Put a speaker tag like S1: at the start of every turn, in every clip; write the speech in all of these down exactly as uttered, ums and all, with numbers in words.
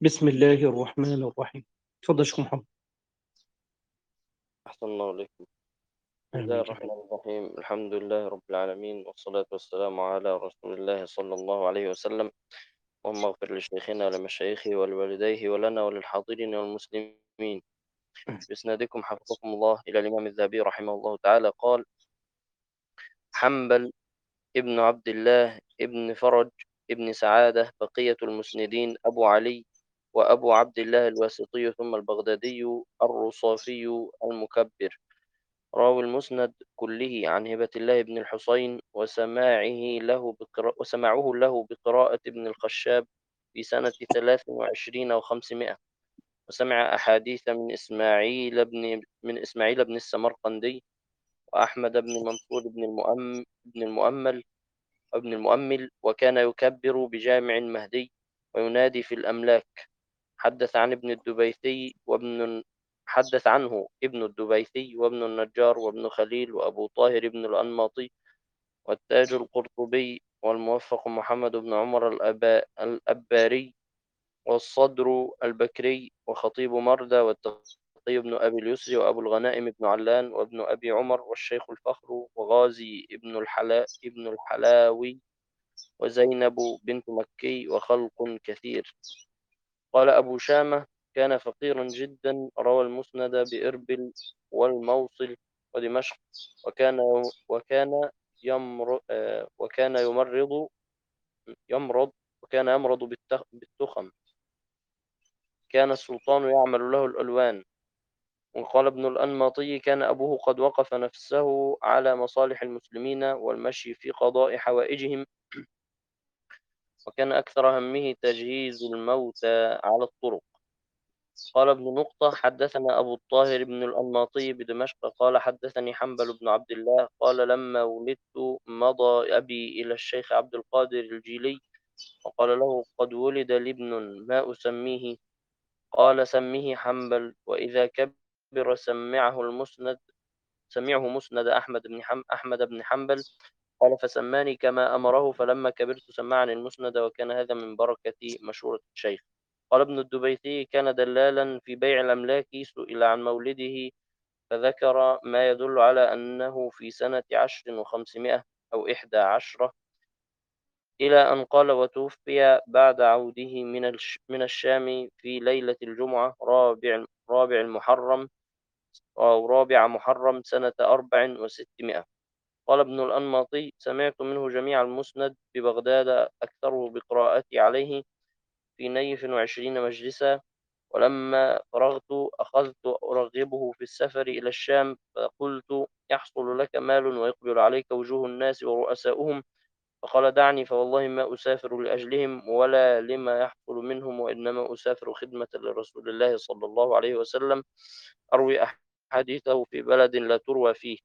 S1: بسم الله الرحمن الرحيم. اتفضل يا شيخ محمد.
S2: أحسن الله عليكم. بسم الله
S1: آمين يا رب.
S2: الرحمن الرحيم. الحمد لله رب العالمين، والصلاة والسلام على رسول الله صلى الله عليه وسلم. اللهم اغفر لشيخنا ولمشايخه ولوالديه ولنا وللحاضرين والمسلمين. بإسنادكم حفظكم الله إلى الإمام الذهبي رحمه الله تعالى قال: حنبل ابن عبد الله ابن فرج ابن سعادة بقية المسندين أبو علي وأبو عبد الله الواسطي ثم البغدادي الرصافي المكبر، راوي المسند كله عن هبة الله بن الحصين وسماعه له بقراءة وسماعه له بقراءة ابن الخشاب في سنة ثلاث وعشرين وخمسمائة. وسمع أحاديث من إسماعيل بن من إسماعيل بن السمرقندي وأحمد بن منصور بن المؤمل بن المؤمل ابن المؤمل وكان يكبر بجامع مهدي وينادي في الأملاك. حدث عن ابن الدبيثي وابن حدث عنه ابن الدبيثي وابن النجار وابن خليل وأبو طاهر ابن الأنماطي والتاج القرطبي والموفق محمد بن عمر الأبا الأباري والصدر البكري وخطيب مردى والتقي بن أبي اليسر وأبو الغنائم بن علان وابن أبي عمر والشيخ الفخر وغازي ابن الحلا ابن الحلاوي وزينب بنت مكي وخلق كثير. قال أبو شامة: كان فقيرا جدا، روى المسند بإربل والموصل ودمشق، وكان وكان يمر آه، وكان يمرض يمرض وكان يمرض بالتخ- بالتخم. كان السلطان يعمل له الألوان. وقال ابن الأنماطي: كان أبوه قد وقف نفسه على مصالح المسلمين والمشي في قضاء حوائجهم، وكان أكثر همه تجهيز الموتى على الطرق. قال ابن نقطة: حدثنا أبو الطاهر بن الأنماطي بدمشق قال حدثني حنبل بن عبد الله قال: لما ولدت مضى أبي إلى الشيخ عبد القادر الجيلي وقال له: قد ولد لي ابن، ما أسميه؟ قال: سميه حنبل، وإذا كبر سمعه المسند سمعه مسند أحمد بن حم أحمد بن حنبل. قال: فسماني كما أمره، فلما كبرت سمعني المسند، وكان هذا من بركة مشورة الشيخ. قال ابن الدبيثي: كان دلالا في بيع الأملاك، سئل عن مولده فذكر ما يدل على أنه في سنة عشر وخمسمائة أو إحدى عشرة، إلى أن قال: وتوفي بعد عوده من الش من الشام في ليلة الجمعة رابع رابع المحرم أو رابع محرم سنة أربع وستمائة. قال ابن الأنماطي: سمعت منه جميع المسند ببغداد أكثره بقراءتي عليه في نيف وعشرين مجلسا. ولما فرغت أخذت أرغبه في السفر إلى الشام، فقلت: يحصل لك مال ويقبل عليك وجوه الناس ورؤساؤهم. فقال: دعني، فوالله ما أسافر لأجلهم ولا لما يحصل منهم، وإنما أسافر خدمة لرسول الله صلى الله عليه وسلم، أروي أحاديثه في بلد لا تروى فيه.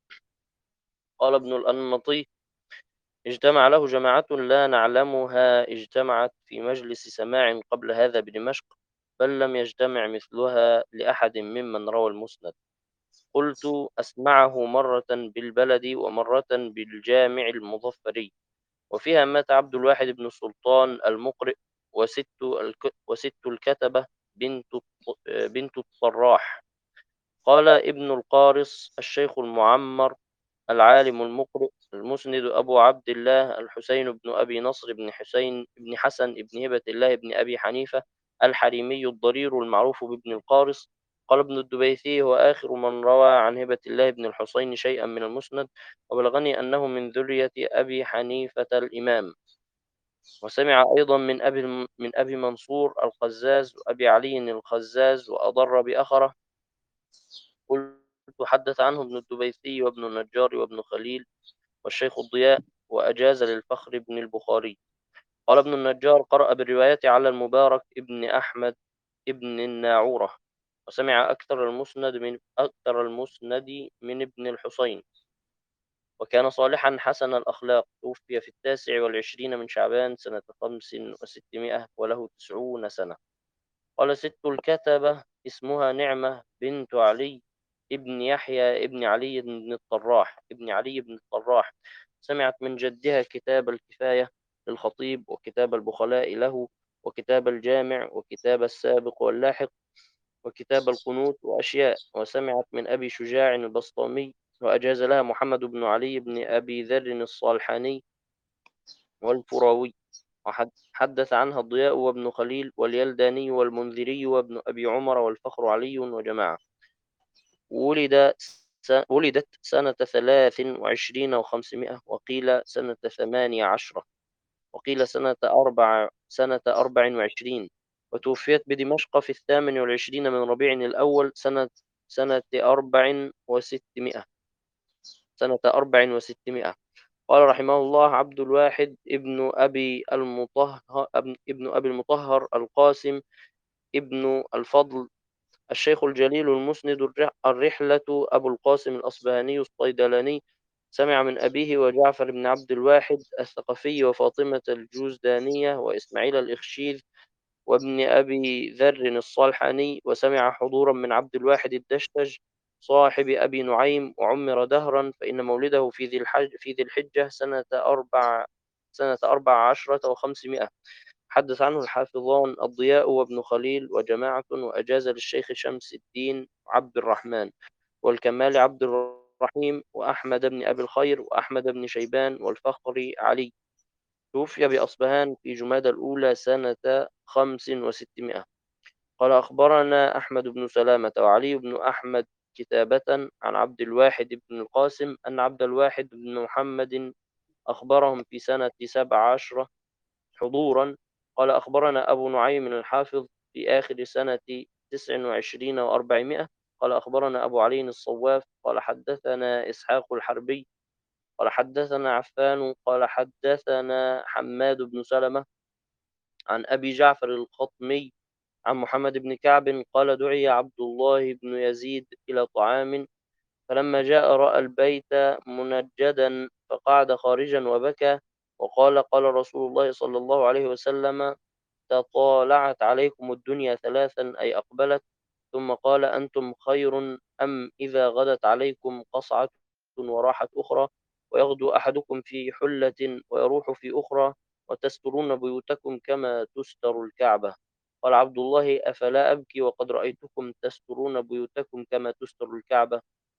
S2: قال ابن الأنمطي: اجتمع له جماعة لا نعلمها اجتمعت في مجلس سماع قبل هذا بدمشق، بل لم يجتمع مثلها لأحد ممن روى المسند. قلت: أسمعه مرة بالبلد ومرة بالجامع المظفري، وفيها مات عبد الواحد بن السلطان المقرئ وست الك... وست الكتبة بنت الط- بنت الطراح. قال ابن القارص: الشيخ المعمر العالم المقرئ المسند أبو عبد الله الحسين بن أبي نصر بن حسين بن حسن بن هبة الله بن أبي حنيفة الحريمي الضرير المعروف بابن القارص. قال ابن الدبيثي: هو آخر من روى عن هبة الله بن الحسين شيئا من المسند، وبلغني أنه من ذرية أبي حنيفة الإمام. وسمع أيضا من أبي من أبي منصور الخزاز وأبي علي الخزاز وأضر بأخره. قلت: حدث عنه ابن الدبيثي وابن النجار وابن خليل والشيخ الضياء، وأجاز للفخر بن البخاري. قال ابن النجار: قرأ بالرواية على المبارك ابن أحمد ابن الناعورة، وسمع أكثر المسند من أكثر المسند من ابن الحسين، وكان صالحا حسن الأخلاق. توفي في التاسع والعشرين من شعبان سنة خمس وستمائة وله تسعون سنة. قال: ست الكتبة اسمها نعمة بنت علي ابن يحيى ابن علي بن الطراح ابن علي بن الطراح. سمعت من جدها كتاب الكفاية للخطيب وكتاب البخلاء له، وكتاب الجامع وكتاب السابق واللاحق وكتاب القنوت وأشياء، وسمعت من أبي شجاع البسطامي، وأجاز لها محمد بن علي بن أبي ذر الصالحاني والفراوي، وحدث عنها الضياء وابن خليل واليلداني والمنذري وابن أبي عمر والفخر علي وجماعة. ولد س... ولدت سنة ثلاث وعشرين وخمسمائة، وقيل سنة ثمانية عشرة، وقيل سنة أربع سنة أربع وعشرين، وتوفيت بدمشق في الثامن والعشرين من ربيع الأول سنة سنة أربع وستمائة سنة أربع وستمائة. قال رحمه الله: عبد الواحد ابن أبي المطهر ابن أبي المطهر القاسم ابن الفضل الشيخ الجليل المسند الرحلة أبو القاسم الأصبهاني الصيدلاني، سمع من أبيه وجعفر بن عبد الواحد الثقفي وفاطمة الجوزدانية وإسماعيل الإخشيذ وابن أبي ذر الصالحاني، وسمع حضورا من عبد الواحد الدشتج صاحب أبي نعيم، وعمر دهرا، فإن مولده في ذي الحج في ذي الحجة سنة أربع سنة أربع عشرة وخمسمائة. حدث عنه الحافظان الضياء وابن خليل وجماعة، وأجاز للشيخ شمس الدين عبد الرحمن والكمال عبد الرحيم وأحمد بن أبي الخير وأحمد بن شيبان والفخر علي. توفي بأصبهان في جمادى الأولى سنة خمس وستمائة. قال: أخبرنا أحمد بن سلامة وعلي بن أحمد كتابة عن عبد الواحد بن القاسم أن عبد الواحد بن محمد أخبرهم في سنة سبع عشرة حضورا. قال: أخبرنا أبو نعيم الحافظ في آخر سنة تسع وعشرين وأربعمائة. قال: أخبرنا أبو علي الصواف قال: حدثنا إسحاق الحربي قال: حدثنا عفان قال: حدثنا حماد بن سلمة عن أبي جعفر الخطمي عن محمد بن كعب قال: دعي عبد الله بن يزيد إلى طعام، فلما جاء رأى البيت منجدا فقعد خارجا وبكى، وقال: قال رسول الله صلى الله عليه وسلم: تطالعت عليكم الدنيا ثلاثا أي أقبلت، ثم قال: أنتم خير أم إذا غدت عليكم قصعة وراحت أخرى، ويغدو أحدكم في حلة ويروح في أخرى، وتسترون بيوتكم كما تستر الكعبة. قال عبد الله: أفلا أبكي وقد رأيتكم تسترون بيوتكم كما تستر الكعبة.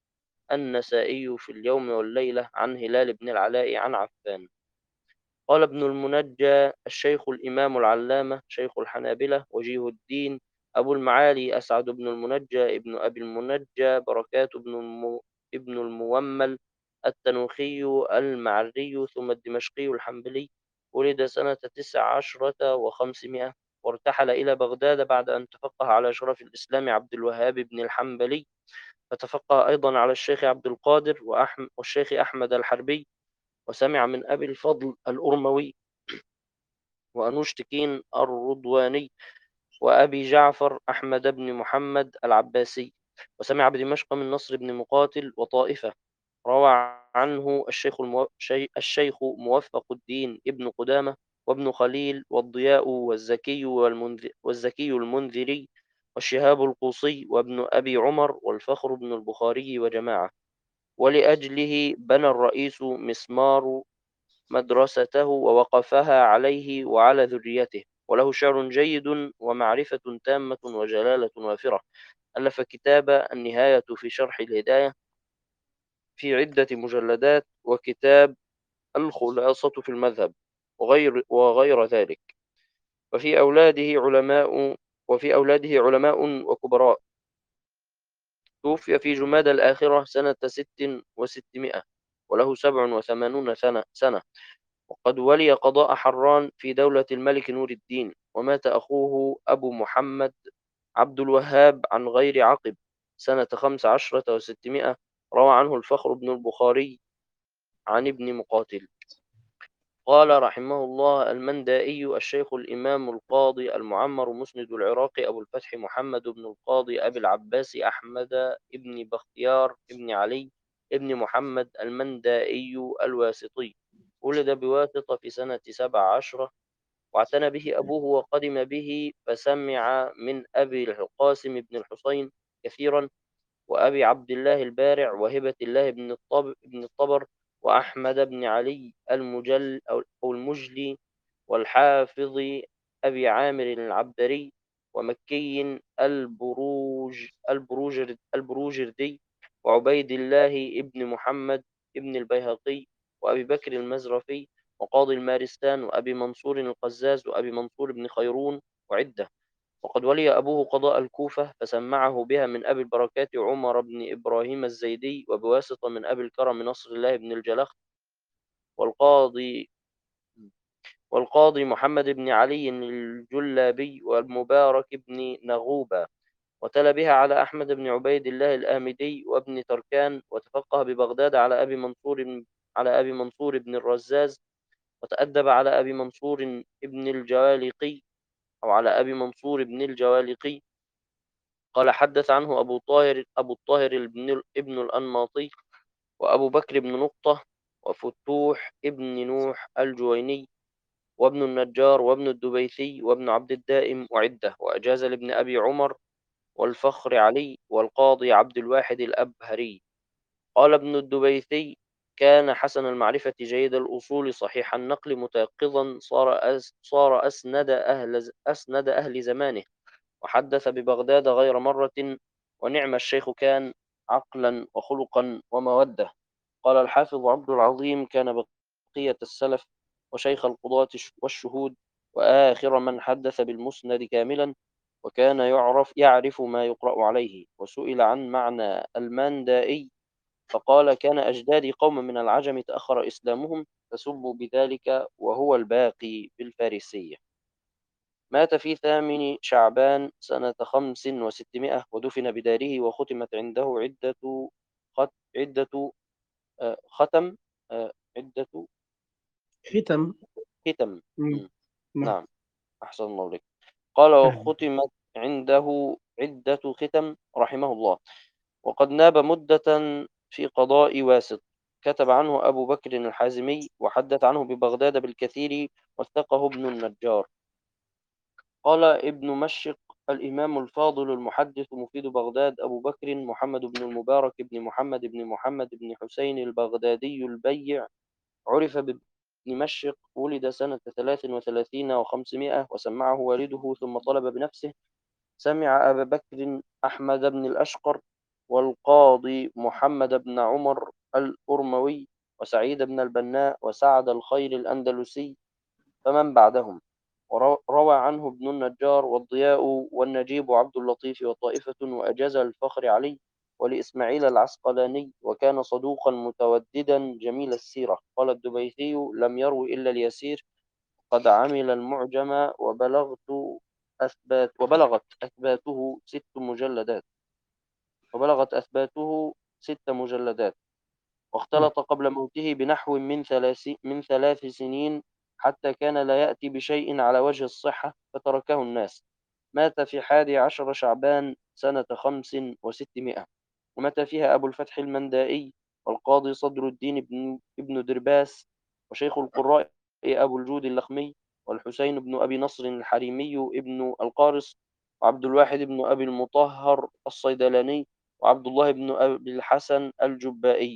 S2: النسائي في اليوم والليلة عن هلال بن العلاء عن عفان. قال ابن المنجى: الشيخ الإمام العلامة شيخ الحنابلة وجيه الدين أبو المعالي أسعد بن المنجى ابن أبي المنجى بركات بن الم... ابن المومل التنوخي المعري ثم الدمشقي الحنبلي، ولد سنة تسع عشرة وخمسمائة، وارتحل إلى بغداد بعد أن تفقه على شرف الإسلام عبد الوهاب بن الحنبلي، فتفقه أيضا على الشيخ عبد القادر وأحم... والشيخ أحمد الحربي، وسمع من أبي الفضل الأرموي وأنوشتكين الرضواني وأبي جعفر أحمد بن محمد العباسي، وسمع بدمشق من نصر بن مقاتل وطائفة. روى عنه الشيخ, المو... الشيخ موفق الدين ابن قدامة وابن خليل والضياء والزكي, والمنذ... والزكي المنذري والشهاب القوصي وابن أبي عمر والفخر بن البخاري وجماعة. ولأجله بنى الرئيس مسمار مدرسته ووقفها عليه وعلى ذريته، وله شعر جيد ومعرفة تامة وجلالة وافرة. ألف كتاب النهاية في شرح الهداية في عدة مجلدات، وكتاب الخلاصة في المذهب، وغير, وغير ذلك. وفي أولاده علماء وفي أولاده علماء وكبراء. توفي في جمادى الآخرة سنة ست وستمائة وله سبع وثمانون سنة, سنة وقد ولي قضاء حران في دولة الملك نور الدين. ومات أخوه أبو محمد عبد الوهاب عن غير عقب سنة خمس عشرة وستمائة. روى عنه الفخر بن البخاري عن ابن مقاتل. قال رحمه الله المندائي: الشيخ الإمام القاضي المعمر مسند العراقي أبو الفتح محمد بن القاضي أبي العباس أحمد ابن بختيار ابن علي ابن محمد المندائي الواسطي، ولد بواسطة في سنة سبع عشرة، واعتنى به أبوه وقدم به، فسمع من أبي القاسم بن الحسين كثيرا، وأبي عبد الله البارع وهبة الله بن الطب بن الطبر وأحمد بن علي المجل أو المجلي والحافظ أبي عامر العبدري، ومكي البروج البروجر البروجردي، وعبيد الله ابن محمد ابن البيهقي، وأبي بكر المزرفي، وقاضي المارستان، وأبي منصور القزاز، وأبي منصور بن خيرون، وعدة. وقد ولي أبوه قضاء الكوفة فسمعه بها من أبي البركات عمر بن إبراهيم الزيدي، وبواسطة من أبي الكرم نصر الله بن الجلخ، والقاضي والقاضي محمد بن علي الجلابي، والمبارك بن نغوبة. وتلا بها على أحمد بن عبيد الله الآمدي وابن تركان، وتفقه ببغداد على أبي منصور على أبي منصور بن الرزاز، وتأدب على أبي منصور بن الجوالقي أو على أبي منصور بن الجوالقي. قال حدث عنه أبو طاهر أبو الطاهر ابن ابن الأنماطي، وأبو بكر بن نقطة، وفتوح ابن نوح الجويني، وابن النجار، وابن الدبيثي، وابن عبد الدائم، وعدة. وأجاز لابن أبي عمر، والفخر علي، والقاضي عبد الواحد الأبهري. قال ابن الدبيثي: كان حسن المعرفة جيد الأصول صحيح النقل متيقظا، صار أس صار أسند أهل أسند أهل زمانه، وحدث ببغداد غير مرة، ونعم الشيخ كان عقلا وخلقا ومودة. قال الحافظ عبد العظيم: كان بقية السلف، وشيخ القضاة والشهود، وآخر من حدث بالمسند كاملا، وكان يعرف يعرف ما يقرأ عليه. وسئل عن معنى الماندائي فقال: كان أجدادي قوم من العجم تأخر إسلامهم، فسبوا بذلك، وهو الباقي بالفارسية. مات في ثامن شعبان سنة خمس وستمائة، ودفن بداره، وختمت عنده عدة خت عدة آه، ختم آه، عدة
S1: ختم.
S2: ختم.
S1: مم.
S2: مم.
S1: نعم.
S2: نعم، أحسن الله عليك. قال:
S1: أهلا.
S2: وختمت عنده عدة ختم رحمه الله. وقد ناب مدة في قضاء واسط. كتب عنه أبو بكر الحازمي، وحدث عنه ببغداد بالكثير، وثقه ابن النجار. قال ابن مشق: الإمام الفاضل المحدث مفيد بغداد أبو بكر محمد بن المبارك بن محمد بن محمد بن حسين البغدادي البيع، عرف بابن مشق، ولد سنة ثلاث وثلاثين وخمسمائة، وسمعه والده ثم طلب بنفسه. سمع أبا بكر أحمد بن الأشقر، والقاضي محمد بن عمر الأرموي، وسعيد بن البناء، وسعد الخير الأندلسي، فمن بعدهم. وروى عنه ابن النجار، والضياء، والنجيب عبد اللطيف، وطائفة، وأجاز الفخر علي، ولإسماعيل العسقلاني، وكان صدوقا متوددا جميل السيرة. قال الدبيثي: لم يروي إلا اليسير، قد عمل المعجم، وبلغت أثبات وبلغت أثباته ست مجلدات وبلغت أثباته ست مجلدات.
S1: مم.
S2: واختلط قبل موته بنحو من ثلاث من ثلاث سنين، حتى كان لا يأتي بشيء على وجه الصحة، فتركه الناس. مات في حادي عشر شعبان سنة خمس وستمائة، ومات فيها أبو الفتح المندائي، والقاضي صدر الدين بن ابن درباس، وشيخ القراء أبو الجود اللخمي، والحسين بن أبي نصر الحريمي ابن القارص، وعبد الواحد بن أبي المطهر الصيدلاني، وعبد الله بن أبي الحسن الجبائي.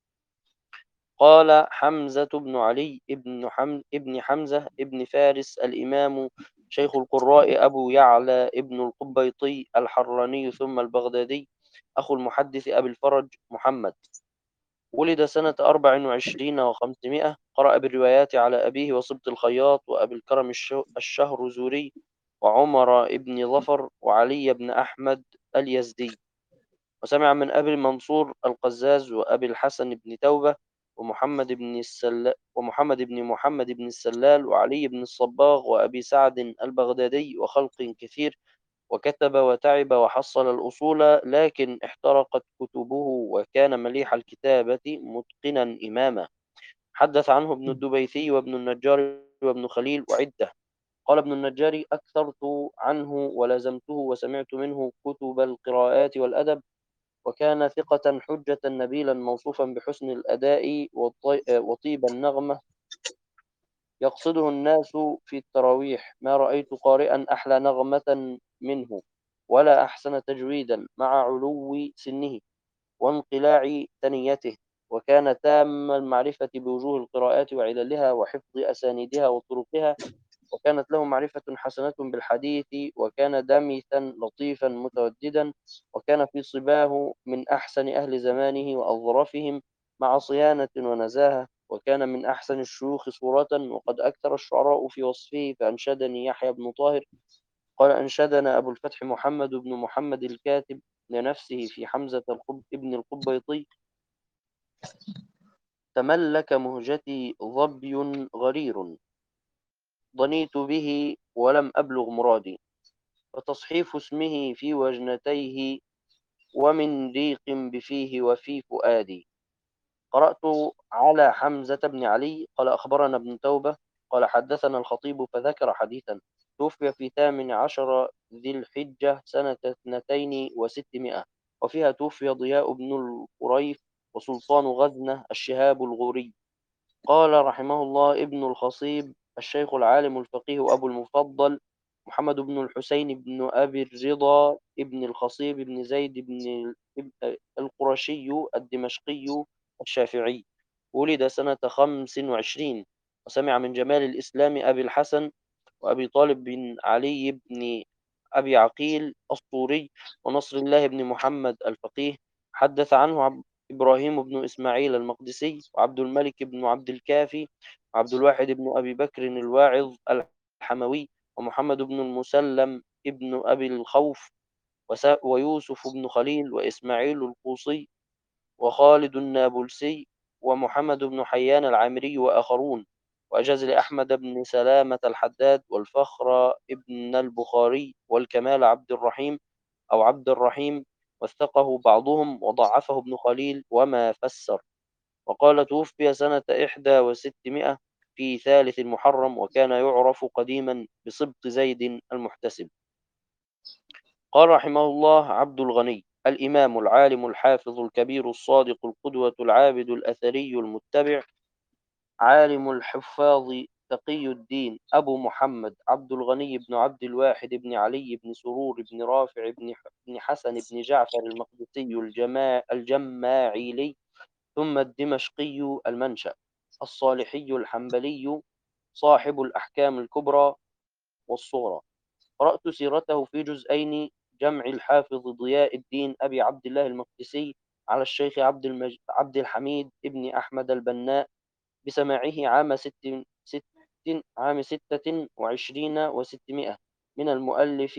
S2: قال حمزة بن علي ابن, حم... ابن حمزة ابن فارس الإمام شيخ القراء أبو يعلى ابن القبيطي الحراني ثم البغدادي، أخو المحدث أبي الفرج محمد. ولد سنة أربع وعشرين وخمسمائة، قرأ بالروايات على أبيه وصبت الخياط، وأبي الكرم الشهرزوري، وعمر ابن ظفر، وعلي بن أحمد اليزدي. وسمع من أبي المنصور القزاز، وأبي الحسن بن توبة، ومحمد بن السل... ومحمد بن محمد بن السلال، وعلي بن الصباغ، وأبي سعد البغدادي، وخلق كثير. وكتب وتعب وحصل الأصول، لكن احترقت كتبه، وكان مليح الكتابة متقنا إماما. حدث عنه ابن
S1: مم.
S2: الدبيثي، وابن النجار، وابن خليل، وعدة. قال ابن النجار: أكثرت عنه ولزمته، وسمعت منه كتب القراءات والأدب، وكان ثقة حجة نبيلا، موصوفا بحسن الأداء وطيب النغمة، يقصده الناس في التراويح. ما رأيت قارئا أحلى نغمة منه، ولا أحسن تجويدا، مع علو سنه وانقلاع ثنيته. وكان تام المعرفة بوجوه القراءات وعللها، وحفظ أسانيدها وطرقها، وكانت له معرفة حسنة بالحديث، وكان دمثا لطيفا متوددا، وكان في صباه من أحسن أهل زمانه وأظرفهم، مع صيانة ونزاهة، وكان من أحسن الشيوخ صورة. وقد أكثر الشعراء في وصفه، فأنشدني يحيى بن طاهر قال: أنشدنا أبو الفتح محمد بن محمد الكاتب لنفسه في حمزة القب ابن القبيطي: تملك مهجتي ظبي غرير، ضنيت به ولم أبلغ مرادي، وتصحيف اسمه في وجنتيه، ومن ريق بفيه وفي فؤادي. قرأت على حمزة بن علي قال: أخبرنا ابن توبة قال: حدثنا الخطيب، فذكر حديثا. توفي في ثامن عشر ذي الحجة سنة اثنتين وستمائة، وفيها توفي ضياء بن القريف وسلطان غزنة الشهاب الغوري. قال رحمه الله ابن الخصيب الشيخ العالم الفقيه أبو المفضل محمد بن الحسين بن أبي الرضا ابن الخصيب بن زيد بن القرشي الدمشقي الشافعي، ولد سنة خمس وعشرين، وسمع من جمال الإسلام أبي الحسن وأبي طالب بن علي بن أبي عقيل الطوري، ونصر الله بن محمد الفقيه. حدث عنه عب- إبراهيم بن إسماعيل المقدسي، وعبد الملك بن عبد الكافي، وعبد الواحد بن أبي بكر الواعظ الحموي، ومحمد بن المسلم ابن أبي الخوف، وس- ويوسف بن خليل، وإسماعيل القوصي، وخالد النابلسي، ومحمد بن حيان العامري، وآخرون. وأجاز لأحمد بن سلامة الحداد، والفخر ابن البخاري، والكمال عبد الرحيم أو عبد الرحيم، وثقه بعضهم وضعفه ابن خليل وما فسر. وقال: توفي سنة إحدى وستمائة في ثالث المحرم، وكان يعرف قديما بسبط زيد المحتسب. قال رحمه الله: عبد الغني الإمام العالم الحافظ الكبير الصادق القدوة العابد الأثري المتبع، عالم الحفاظ تقي الدين أبو محمد عبد الغني بن عبد الواحد بن علي بن سرور بن رافع بن بن حسن بن جعفر المقدسي الجما الجماعيلي، ثم الدمشقي المنشأ، الصالحي الحنبلي، صاحب الأحكام الكبرى والصغرى. قرأت سيرته في جزئين: جمع الحافظ ضياء الدين أبي عبد الله المقدسي على الشيخ عبد, المج... عبد الحميد ابن أحمد البناء، بسماعه عام ست... ست... عام ستة وعشرين وستمائة من المؤلف،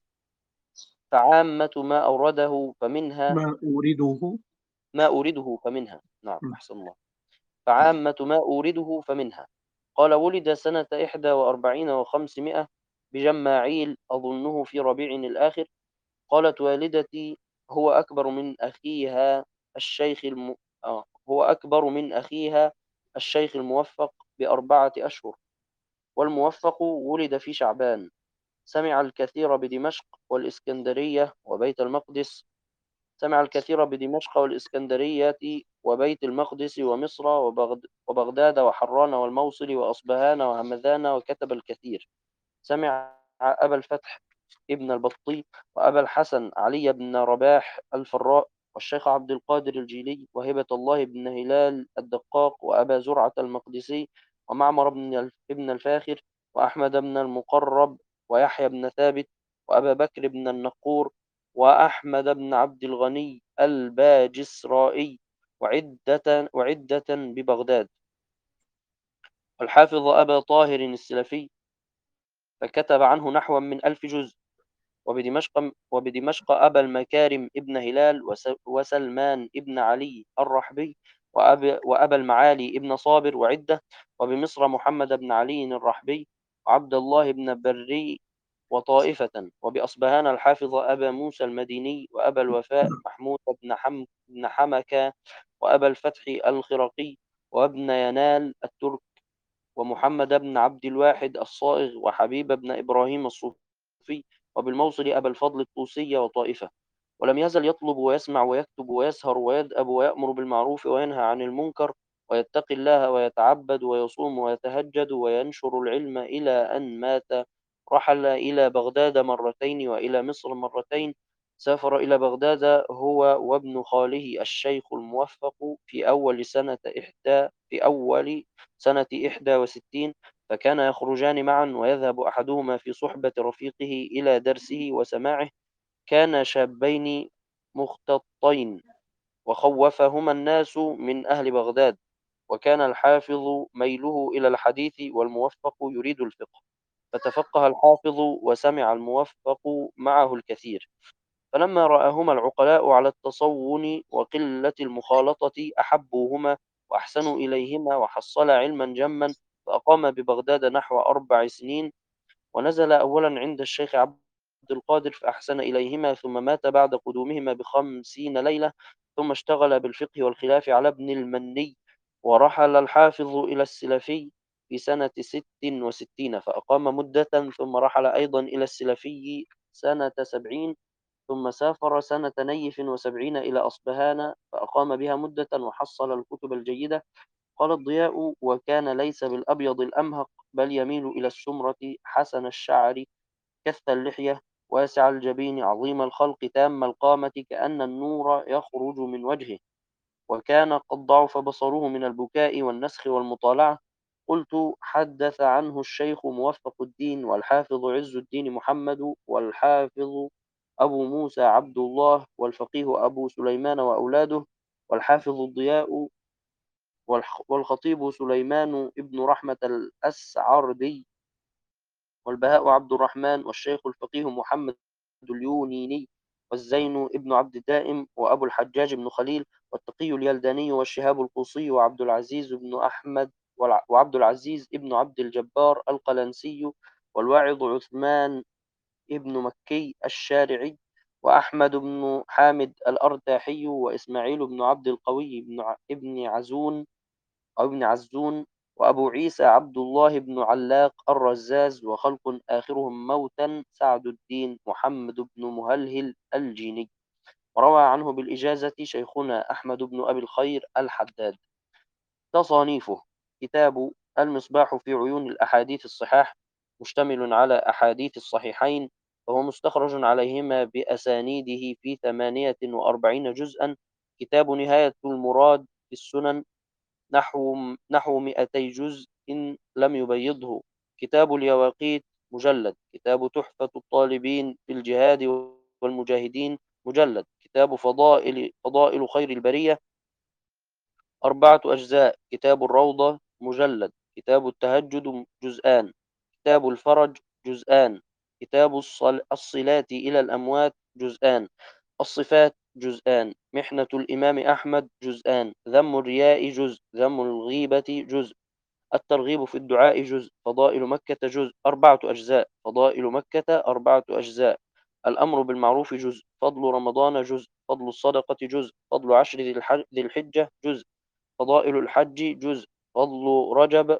S2: فعامة ما أورده فمنها
S1: ما أورده.
S2: ما أورده فمنها نعم
S1: م.
S2: أحسن الله فعامة ما أورده فمنها. قال: ولد سنة إحدى وأربعين وخمسمائة بجماعيل، أظنه في ربيع الآخر. قالت والدتي: هو أكبر من أخيها الشيخ الم... آه هو أكبر من أخيها الشيخ الموفق بأربعة أشهر، والموفق ولد في شعبان. سمع الكثير بدمشق والإسكندرية وبيت المقدس سمع الكثير بدمشق والإسكندرية وبيت المقدس ومصر وبغد... وبغداد وحران والموصل وأصبهان وهمذان، وكتب الكثير. سمع أبا الفتح ابن البطي، وأبا الحسن علي بن رباح الفراء، والشيخ عبد القادر الجيلي، وهبة الله بن هلال الدقاق، وأبا زرعة المقدسي، ومعمر بن ابن الفاخر، وأحمد بن المقرب، ويحيى بن ثابت، وأبا بكر بن النقور، وأحمد بن عبد الغني الباجسرائي، وعدة وعدة ببغداد. والحافظ أبا طاهر السلفي، فكتب عنه نحو من ألف جزء. وبدمشق وبدمشق أبا المكارم ابن هلال، وسلمان ابن علي الرحبي، وأبا, وأبا المعالي ابن صابر، وعدة. وبمصر محمد بن علي الرحبي، وعبد الله بن بري، وطائفة. وبأصبهان الحافظ أبا موسى المديني، وأبا الوفاء محمود بن حم بن حمكة، وأبا الفتح الخرقي، وابن ينال الترك، ومحمد بن عبد الواحد الصائغ، وحبيب بن إبراهيم الصوفي. وبالموصل أبا الفضل الطوسي، وطائفة. ولم يزل يطلب ويسمع ويكتب ويسهر ويدأب ويأمر بالمعروف وينهى عن المنكر، ويتقي الله ويتعبد ويصوم ويتهجد وينشر العلم إلى أن مات. رحل إلى بغداد مرتين وإلى مصر مرتين. سافر إلى بغداد هو وابن خاله الشيخ الموفق في أول سنة إحدى في أول سنة إحدى وستين، فكان يخرجان معا ويذهب أحدهما في صحبة رفيقه إلى درسه وسماعه. كان شابين مختطين وخوفهما الناس من أهل بغداد، وكان الحافظ ميله إلى الحديث والموفق يريد الفقه، فتفقه الحافظ وسمع الموفق معه الكثير. فلما رآهما العقلاء على التصون وقلة المخالطة أحبوهما وأحسنوا إليهما، وحصل علما جما، فأقام ببغداد نحو أربع سنين. ونزل أولا عند الشيخ عبد القادر فأحسن إليهما، ثم مات بعد قدومهما بخمسين ليلة. ثم اشتغل بالفقه والخلاف على ابن المني. ورحل الحافظ إلى السلفي في سنة ست وستين فأقام مدة، ثم رحل أيضا إلى السلفي سنة سبعين. ثم سافر سنة نيف وسبعين إلى أصبهان فأقام بها مدة وحصل الكتب الجيدة. قال الضياء: وكان ليس بالأبيض الأمهق، بل يميل إلى السمرة، حسن الشعر، كث اللحية، واسع الجبين، عظيم الخلق، تام القامة، كأن النور يخرج من وجهه. وكان قد ضعف بصره من البكاء والنسخ والمطالعة. قلت: حدث عنه الشيخ موفق الدين، والحافظ عز الدين محمد، والحافظ أبو موسى عبد الله، والفقيه أبو سليمان وأولاده، والحافظ الضياء، والخطيب سليمان ابن رحمة الأسعردي، والبهاء عبد الرحمن، والشيخ الفقيه محمد اليونيني، والزين ابن عبد الدائم، وأبو الحجاج بن خليل، والتقي اليلداني، والشهاب القوصي، وعبد العزيز بن أحمد، وعبد العزيز ابن عبد الجبار القلنسي، والواعظ عثمان ابن مكي الشارعي، وأحمد بن حامد الأرتاحي، وإسماعيل بن عبد القوي بن ابن عزون أو ابن عزون، وأبو عيسى عبد الله بن علاق الرزاز، وخلق آخرهم موتا سعد الدين محمد بن مهلهل الجيني. وروى عنه بالإجازة شيخنا أحمد بن أبي الخير الحداد. تصانيفه: كتاب المصباح في عيون الأحاديث الصحاح، مشتمل على أحاديث الصحيحين، وهو مستخرج عليهما بأسانيده في ثمانية وأربعين جزءا. كتاب نهاية المراد في السنن، نحو نحو مئتي جزء إن لم يبيضه. كتاب اليواقيت مجلد. كتاب تحفة الطالبين في الجهاد والمجاهدين مجلد. كتاب فضائل فضائل خير البرية أربعة أجزاء. كتاب الروضة مجلد. كتاب التهجد جزءان. كتاب الفرج جزءان. كتاب الصل... الصلات إلى الأموات جزءان. الصفات جزءان. محنة الإمام أحمد جزءان. ذم الرياء جزء. ذم الغيبة جزء. الترغيب في الدعاء جزء. فضائل مكة جزء. أربعة أجزاء. فضائل مكة أربعة أجزاء. الأمر بالمعروف جزء. فضل رمضان جزء. فضل الصدقة جزء. فضل عشر ذي الحجة جزء. فضائل الحج جزء. فضل رجب.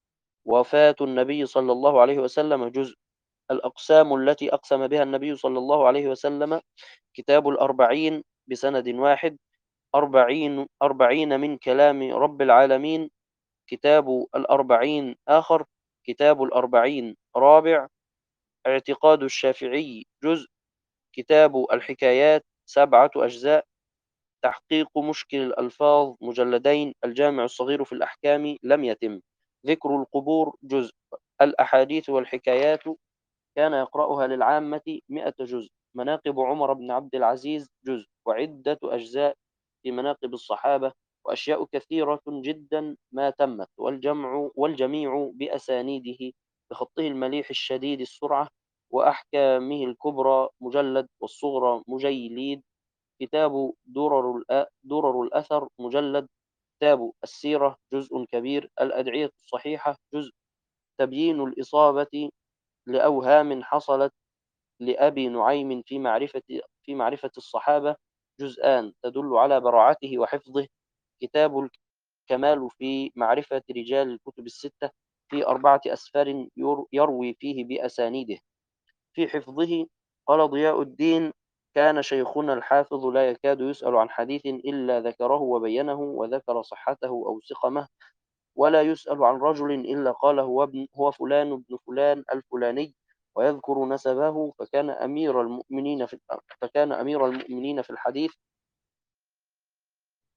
S2: وفاة النبي صلى الله عليه وسلم جزء. الأقسام التي أقسم بها النبي صلى الله عليه وسلم. كتاب الأربعين بسند واحد. أربعين, أربعين من كلام رب العالمين. كتاب الأربعين آخر. كتاب الأربعين رابع. اعتقاد الشافعي جزء. كتاب الحكايات سبعة أجزاء. تحقيق مشكل الألفاظ مجلدين. الجامع الصغير في الأحكام لم يتم. ذكر القبور جزء. الأحاديث والحكايات كان يقرأها للعامة مئة جزء. مناقب عمر بن عبد العزيز جزء، وعدة أجزاء في مناقب الصحابة، وأشياء كثيرة جدا ما تمت، والجمع والجميع بأسانيده، بخطه المليح الشديد السرعة، وأحكامه الكبرى مجلد، والصغرى مجيليد. كتاب درر, الأ... درر الأثر مجلد. كتاب السيرة جزء كبير. الأدعية الصحيحة جزء. تبيين الإصابة لأوهام حصلت لأبي نعيم في معرفة في معرفة الصحابة جزءان تدل على براعته وحفظه. كتاب الكمال في معرفة رجال الكتب الستة في أربعة أسفار يروي فيه بأسانيده في حفظه. قال ضياء الدين: كان شيخنا الحافظ لا يكاد يسأل عن حديث إلا ذكره وبينه وذكر صحته أو سقمه، ولا يسأل عن رجل إلا قال هو, ابن هو فلان ابن فلان الفلاني، ويذكر نسبه. فكان أمير المؤمنين في فكان أمير المؤمنين في الحديث.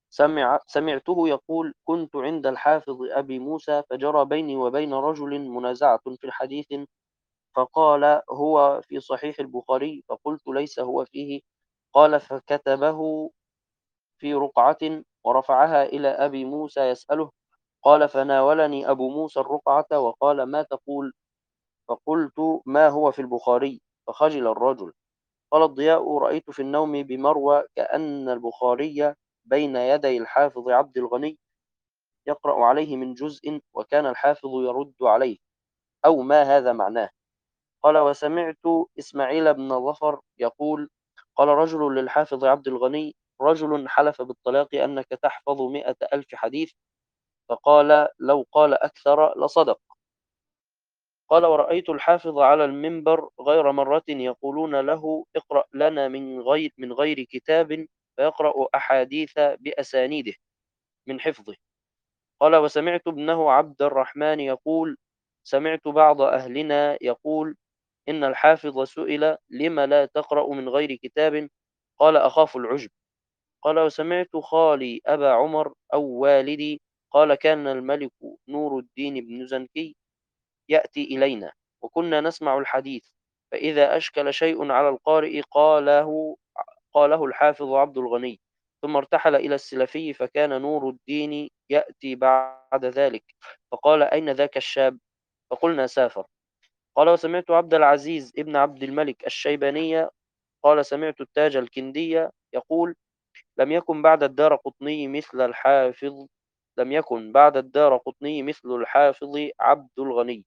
S2: سمع سمعته يقول: كنت عند الحافظ أبي موسى فجرى بيني وبين رجل منازعة في الحديث، فقال: هو في صحيح البخاري، فقلت: ليس هو فيه. قال: فكتبه في رقعة ورفعها إلى أبي موسى يسأله. قال: فناولني أبو موسى الرقعة وقال: ما تقول؟ فقلت: ما هو في البخاري؟ فخجل الرجل. قال الضياء: رأيت في النوم بمروى كأن البخاري بين يدي الحافظ عبد الغني يقرأ عليه من جزء، وكان الحافظ يرد عليه، أو ما هذا معناه. قال: وسمعت إسماعيل بن ظفر يقول: قال رجل للحافظ عبد الغني: رجل حلف بالطلاق أنك تحفظ مئة ألف حديث، فقال: لو قال أكثر لصدق. قال: ورأيت الحافظ على المنبر غير مرة يقولون له: اقرأ لنا من غير من غير كتاب، فيقرأ أحاديث بأسانيده من حفظه. قال: وسمعت ابنه عبد الرحمن يقول: سمعت بعض أهلنا يقول: إن الحافظ سئل: لم لا تقرأ من غير كتاب؟ قال: أخاف العجب. قال: وسمعت خالي أبا عمر أو والدي قال: كان الملك نور الدين بن زنكي يأتي إلينا، وكنا نسمع الحديث، فإذا أشكل شيء على القارئ قاله قاله الحافظ عبد الغني، ثم ارتحل إلى السلفي، فكان نور الدين يأتي بعد ذلك، فقال: أين ذاك الشاب؟ فقلنا: سافر. قال: وسمعت عبد العزيز ابن عبد الملك الشيباني قال: سمعت التاج الكندي يقول: لم يكن بعد الدار قطني مثل الحافظ لم يكن بعد الدار قطني مثل الحافظ عبد الغني.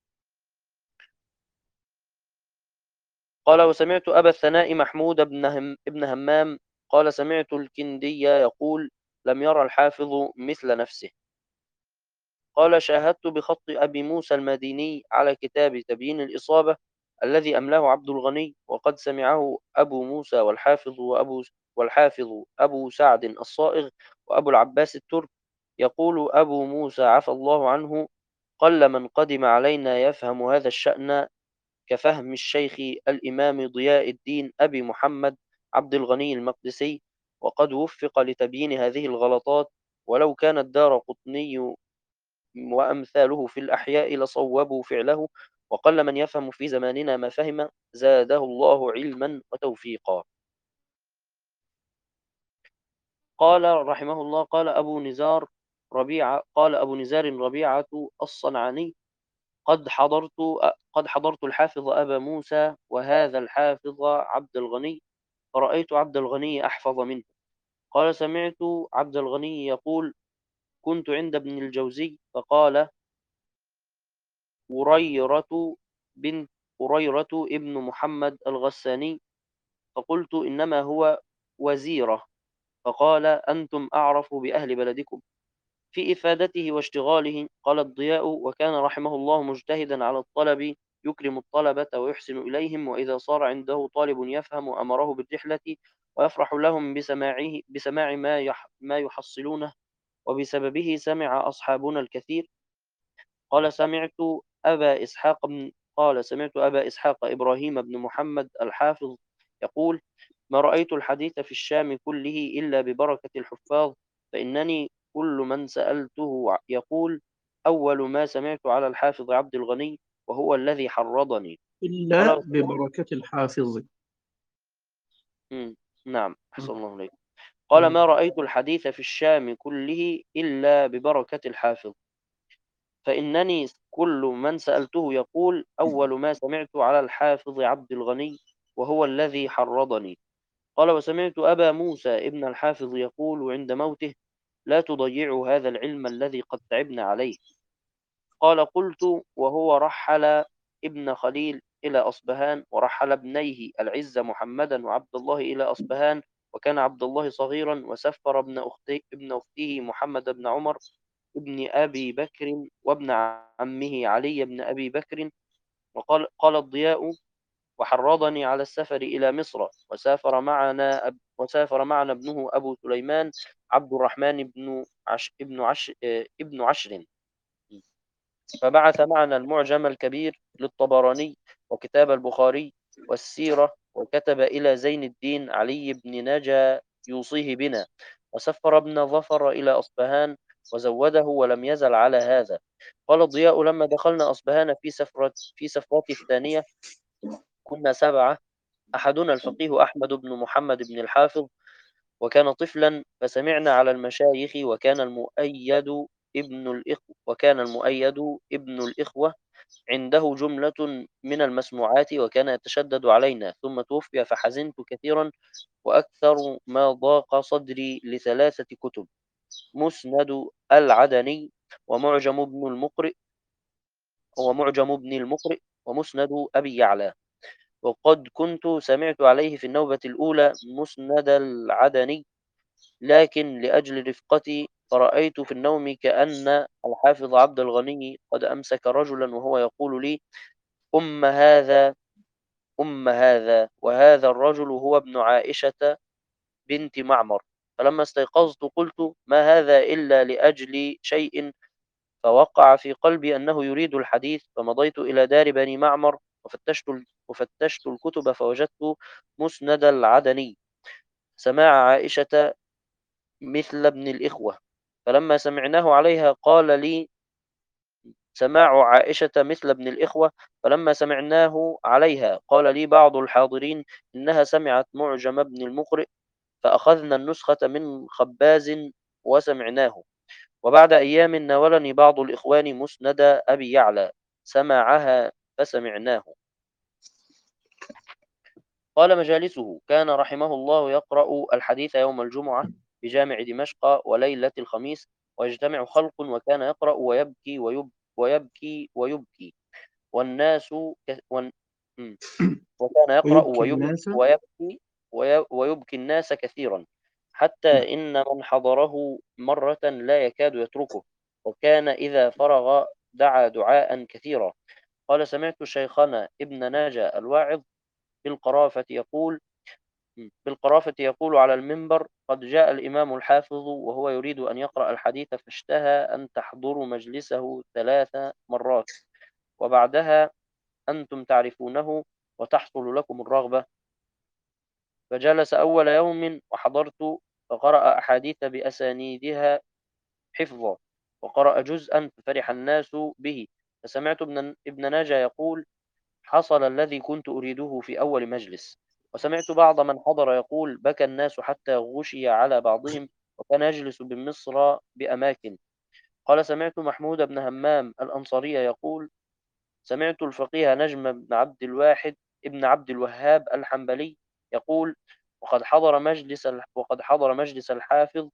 S2: قال: وسمعت أبا الثناء محمود بن هم ابن همام قال: سمعت الكندي يقول: لم يرى الحافظ مثل نفسه. قال: شاهدت بخط أبي موسى المديني على كتاب تبيين الإصابة الذي أملاه عبد الغني، وقد سمعه أبو موسى والحافظ وأبو والحافظ أبو سعد الصائغ وأبو العباس الترك. يقول أبو موسى عفى الله عنه: قل من قدم علينا يفهم هذا الشأن كفهم الشيخ الإمام ضياء الدين أبي محمد عبد الغني المقدسي، وقد وفق لتبيين هذه الغلطات، ولو كان الدار قطني وأمثاله في الأحياء لصوبوا فعله، وقل من يفهم في زماننا ما فهم، زاده الله علما وتوفيقا. قال رحمه الله: قال أبو نزار ربيعة قال أبو نزار ربيعة الصنعاني: قد حضرت قد حضرت الحافظ أبا موسى وهذا الحافظ عبد الغني، فرأيت عبد الغني أحفظ منه. قال: سمعت عبد الغني يقول: كنت عند ابن الجوزي فقال: هريرة بنت هريرة ابن محمد الغساني، فقلت: إنما هو وزيرة. فقال: أنتم أعرف بأهل بلدكم. في إفادته واشتغاله. قال الضياء: وكان رحمه الله مجتهدا على الطلب، يكرم الطلبة ويحسن إليهم، وإذا صار عنده طالب يفهم أمره بالرحلة، ويفرح لهم بسماعه بسماع ما يح ما يحصلونه، وبسببه سمع أصحابنا الكثير. قال: سمعت أبا إسحاق بن قال سمعت أبا إسحاق إبراهيم بن محمد الحافظ يقول: ما رأيت الحديث في الشام كله إلا ببركة الحفاظ، فإنني كل من سألته يقول: أول ما سمعت على الحافظ عبد الغني، وهو الذي حرضني. قال:
S1: إلا
S2: وسمعت
S1: ببركة الحافظ.
S2: مم. نعم،
S1: م-
S2: أحسن الله إليك. قال:
S1: م-
S2: ما رأيت الحديث في الشام كله إلا ببركة الحافظ، فإنني كل من سألته يقول: أول ما سمعت على الحافظ عبد الغني، وهو الذي حرضني. قال: وسمعت أبا موسى ابن الحافظ يقول عند موته: لا تضيعوا هذا العلم الذي قد تعبنا عليه. قال: قلت: وهو رحل ابن خليل إلى أصبهان، ورحل ابنيه العز محمدا وعبد الله إلى أصبهان، وكان عبد الله صغيرا، وسفر ابن أخته, ابن أخته محمد بن عمر ابن أبي بكر وابن عمه علي بن أبي بكر. وقال قال الضياء: وحرضني على السفر إلى مصر، وسافر معنا أب وسافر معنا ابنه أبو سليمان عبد الرحمن بن عش ابن عش آه، ابن عشر، فبعث معنا المعجم الكبير للطبراني، وكتاب البخاري، والسيرة، وكتب إلى زين الدين علي بن نجا يوصيه بنا، وسفر ابن ظفر إلى أصبهان وزوده ولم يزل على هذا. قال الضياء: لما دخلنا أصبهان في سفرة في سفرتي الثانية كنا سبعة، أحدنا الفقيه أحمد بن محمد بن الحافظ، وكان طفلا، فسمعنا على المشايخ، وكان المؤيد ابن الإخوة وكان المؤيد ابن الإخوة عنده جملة من المسموعات، وكان يتشدد علينا، ثم توفي فحزنت كثيرا، وأكثر ما ضاق صدري لثلاثة كتب: مسند العدني، ومعجم ابن المقرئ ومعجم ابن المقرئ ومسند أبي يعلى. وقد كنت سمعت عليه في النوبة الأولى مسند العدني، لكن لأجل رفقتي فرأيت في النوم كأن الحافظ عبد الغني قد أمسك رجلا وهو يقول لي: أم هذا أم هذا وهذا الرجل هو ابن عائشة بنت معمر. فلما استيقظت قلت: ما هذا إلا لأجل شيء، فوقع في قلبي أنه يريد الحديث، فمضيت إلى دار بني معمر وفتشت وفتشت الكتب فوجدت مسند العدني، سماع عائشة مثل ابن الإخوة. فلما سمعناه عليها قال لي: سماع عائشة مثل ابن الإخوة. فلما سمعناه عليها قال لي بعض الحاضرين: إنها سمعت معجم ابن المقرئ. فأخذنا النسخة من خباز وسمعناه. وبعد أيام ناولني بعض الإخوان مسند أبي يعلى سماعها فسمعناه. قال: مجالسه كان رحمه الله يقرأ الحديث يوم الجمعة بجامع دمشق وليلة الخميس، ويجتمع خلق، وكان يقرأ ويبكي ويب ويبكي ويبكي والناس ك... ون... م. وكان يقرأ
S1: ويبكي
S2: ويب...
S1: الناس.
S2: ويبكي وي... ويبكي الناس كثيرا،
S1: نعم.
S2: حتى إن من حضره مرة لا يكاد يتركه، وكان إذا فرغ دعا دعاء كثيرا. قال: سمعت شيخنا ابن ناجى الواعظ بالقرافة يقول بالقرافة يقول على المنبر: قد جاء الإمام الحافظ وهو يريد أن يقرأ الحديث، فاشتهى أن تحضروا مجلسه ثلاث مرات، وبعدها أنتم تعرفونه وتحصل لكم الرغبة. فجلس أول يوم وحضرت، فقرأ أحاديث بأسانيدها حفظا، وقرأ جزءا ففرح الناس به. فسمعت ابن ابن ناجى يقول: حصل الذي كنت أريده في أول مجلس. وسمعت بعض من حضر يقول: بكى الناس حتى غشي على بعضهم، وكان يجلس بمصر بأماكن. قال: سمعت محمود بن همام الأنصاري يقول: سمعت الفقيه نجم بن عبد الواحد ابن عبد الوهاب الحنبلي يقول: وقد حضر مجلس وقد حضر مجلس الحافظ.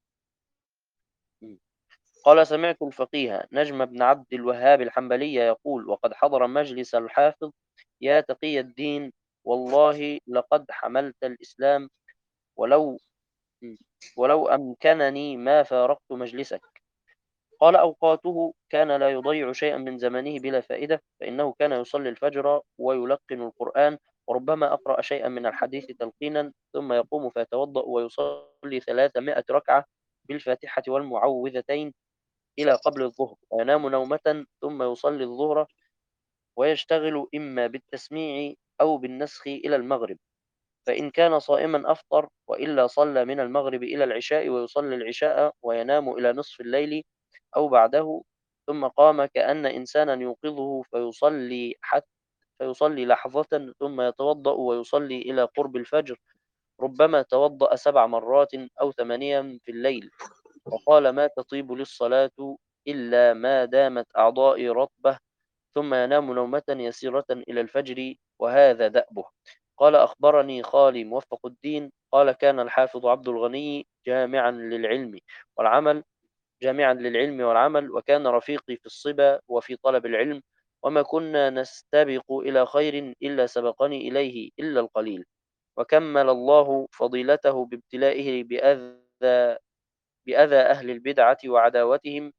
S2: قال: سمعت الفقيه نجم بن عبد الوهاب الحنبلي يقول: وقد حضر مجلس الحافظ يا تقي الدين، والله لقد حملت الإسلام، ولو ولو أمكنني ما فارقت مجلسك. قال: أوقاته كان لا يضيع شيئا من زمانه بلا فائدة، فإنه كان يصلي الفجر ويلقن القرآن، وربما أقرأ شيئا من الحديث تلقينا، ثم يقوم فيتوضأ ويصلي ثلاثمائة ركعة بالفاتحة والمعوذتين إلى قبل الظهر، وينام نومة، ثم يصلي الظهر ويشتغل إما بالتسميع أو بالنسخ إلى المغرب، فإن كان صائما أفطر، وإلا صلى من المغرب إلى العشاء ويصلي العشاء وينام إلى نصف الليل أو بعده، ثم قام كأن إنسانا يوقظه فيصلي حتى فيصلي لحظة، ثم يتوضأ ويصلي إلى قرب الفجر، ربما توضأ سبع مرات أو ثمانيا في الليل. وقال: ما تطيب للصلاة إلا ما دامت أعضائي رطبة، ثم ينام نومة يسيرة إلى الفجر، وهذا دأبه. قال: أخبرني خالي موفق الدين قال: كان الحافظ عبد الغني جامعا للعلم والعمل جامعا للعلم والعمل وكان رفيقي في الصبا وفي طلب العلم، وما كنا نستبق إلى خير إلا سبقني إليه إلا القليل. وكمل الله فضيلته بابتلائه بأذى بأذى أهل البدعة وعداوتهم،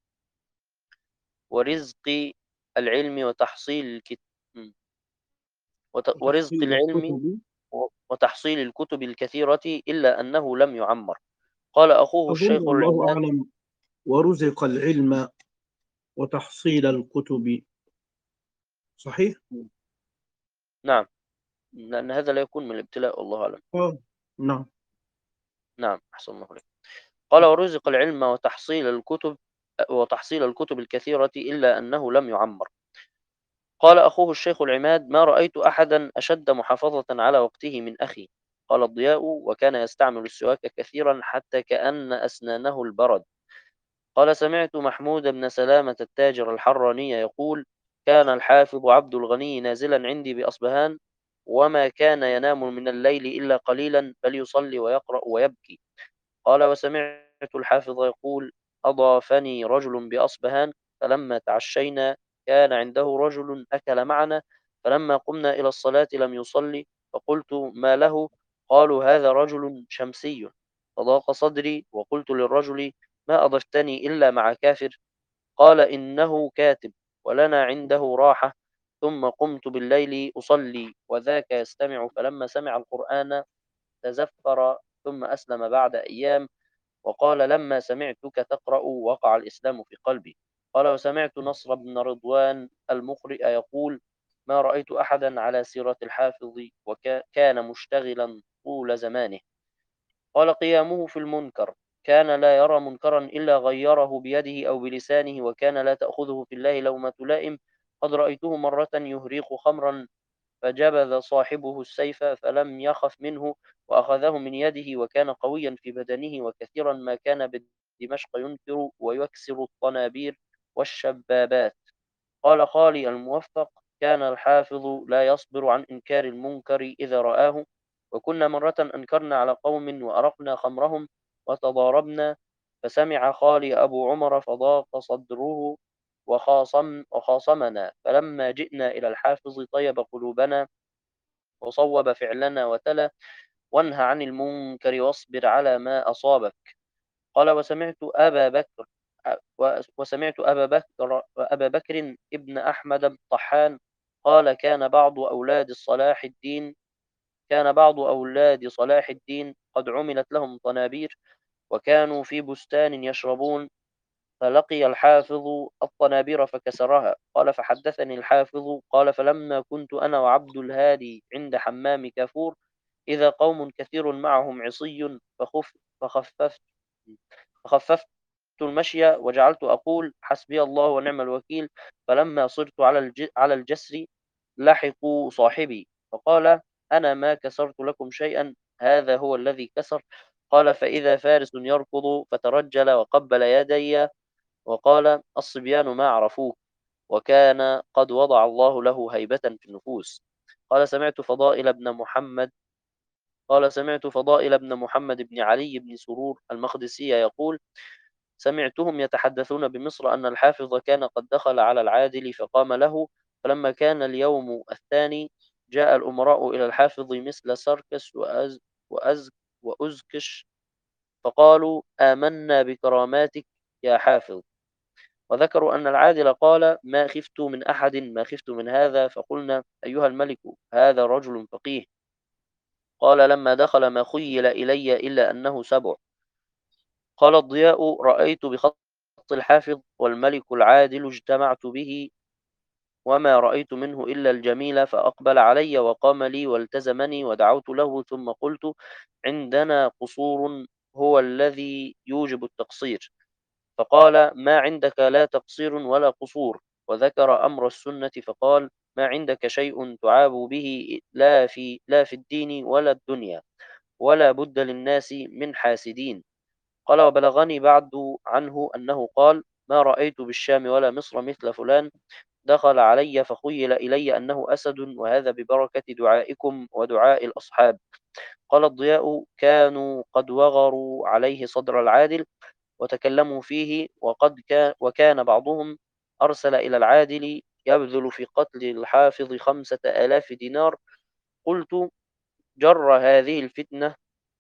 S2: ورزق العلم وتحصيل الكت... وت... ورزق
S1: وتحصيل
S2: العلم
S1: الكتب.
S2: و- وتحصيل الكتب الكثيرة، إلا أنه لم يعمر. قال أخوه
S1: أظن
S2: الشيخ
S1: والله
S2: العناد.
S1: أعلم. ورزق العلم وتحصيل الكتب. صحيح؟
S2: نعم، لأن هذا لا يكون من الابتلاء، والله أعلم.
S1: آه. نعم.
S2: نعم، أحسن الله عليك. قال: ورزق العلم وتحصيل الكتب وتحصيل الكتب الكثيرة إلا أنه لم يعمر. قال أخوه الشيخ العماد: ما رأيت أحدا أشد محافظة على وقته من أخي. قال الضياء: وكان يستعمل السواك كثيرا حتى كأن أسنانه البرد. قال: سمعت محمود بن سلامة التاجر الحراني يقول: كان الحافظ عبد الغني نازلا عندي بأصبهان، وما كان ينام من الليل إلا قليلا، بل يصلي ويقرأ ويبكي. قال: وسمعت الحافظ يقول: أضافني رجل بأصبهان، فلما تعشينا كان عنده رجل أكل معنا، فلما قمنا إلى الصلاة لم يصلي، فقلت: ما له؟ قالوا: هذا رجل شمسي. فضاق صدري، وقلت للرجل: ما أضفتني إلا مع كافر؟ قال: إنه كاتب، ولنا عنده راحة. ثم قمت بالليل أصلي وذاك يستمع، فلما سمع القرآن تزفر، ثم أسلم بعد أيام، وقال: لما سمعتك تقرأ وقع الإسلام في قلبي. قال: وسمعت نصر بن رضوان المقرئ يقول: ما رأيت أحدا على سيرة الحافظ، وكان مشتغلا طول زمانه. قال: قيامه في المنكر، كان لا يرى منكرا إلا غيره بيده أو بلسانه، وكان لا تأخذه في الله لومة لائم. قد رأيته مرة يهريق خمرا، فجبذ صاحبه السيف فلم يخف منه، وأخذه من يده، وكان قويا في بدنه، وكثيرا ما كان بدمشق ينكر ويكسر الطنابير والشبابات. قال خالي الموفق: كان الحافظ لا يصبر عن إنكار المنكر إذا رآه، وكنا مرة أنكرنا على قوم وأرقنا خمرهم وتضاربنا، فسمع خالي أبو عمر فضاق صدره وخاصم وخاصمنا، فلما جئنا إلى الحافظ طيب قلوبنا وصوب فعلنا وتلا: وانهى عن المنكر واصبر على ما أصابك. قال: وسمعت أبا بكر وسمعت أبا بكر أبا بكر ابن أحمد الطحان قال: كان بعض أولاد الصلاح الدين كان بعض أولاد صلاح الدين قد عملت لهم طنابير، وكانوا في بستان يشربون، فلقي الحافظ الطنابير فكسرها. قال: فحدثني الحافظ قال: فلما كنت أنا وعبد الهادي عند حمام كافور، إذا قوم كثير معهم عصي، فخف فخففت فخففت المشي، وجعلت أقول: حسبي الله ونعم الوكيل. فلما صرت على الج... على الجسر لحقوا صاحبي، فقال: أنا ما كسرت لكم شيئا، هذا هو الذي كسر. قال: فإذا فارس يركض، فترجل وقبل يدي وقال: الصبيان ما عرفوك، وكان قد وضع الله له هيبة في النفوس. قال: سمعت فضائل بن محمد قال سمعت فضائل بن محمد بن علي بن سرور المقدسي يقول: سمعتهم يتحدثون بمصر أن الحافظ كان قد دخل على العادل فقام له، فلما كان اليوم الثاني جاء الأمراء إلى الحافظ مثل سركس وأز وأز وأزكش، فقالوا: آمنا بكراماتك يا حافظ. وذكروا أن العادل قال: ما خفت من أحد ما خفت من هذا، فقلنا: أيها الملك، هذا رجل فقيه. قال: لما دخل ما خيل إلي إلا أنه سبع. قال الضياء: رأيت بخط الحافظ والملك العادل اجتمعت به، وما رأيت منه إلا الجميل، فأقبل علي وقام لي والتزمني، ودعوت له، ثم قلت: عندنا قصور هو الذي يوجب التقصير. فقال: ما عندك لا تقصير ولا قصور. وذكر أمر السنة فقال: ما عندك شيء تعاب به، لا في لا في الدين ولا الدنيا، ولا بد للناس من حاسدين. قال: وبلغني بعد عنه أنه قال: ما رأيت بالشام ولا مصر مثل فلان، دخل علي فخيل إلي أنه أسد، وهذا ببركة دعائكم ودعاء الأصحاب. قال الضياء: كانوا قد وغروا عليه صدر العادل وتكلموا فيه، وقد كان وكان بعضهم أرسل إلى العادل يبذل في قتل الحافظ خمسة آلاف دينار. قلت: جر هذه الفتنة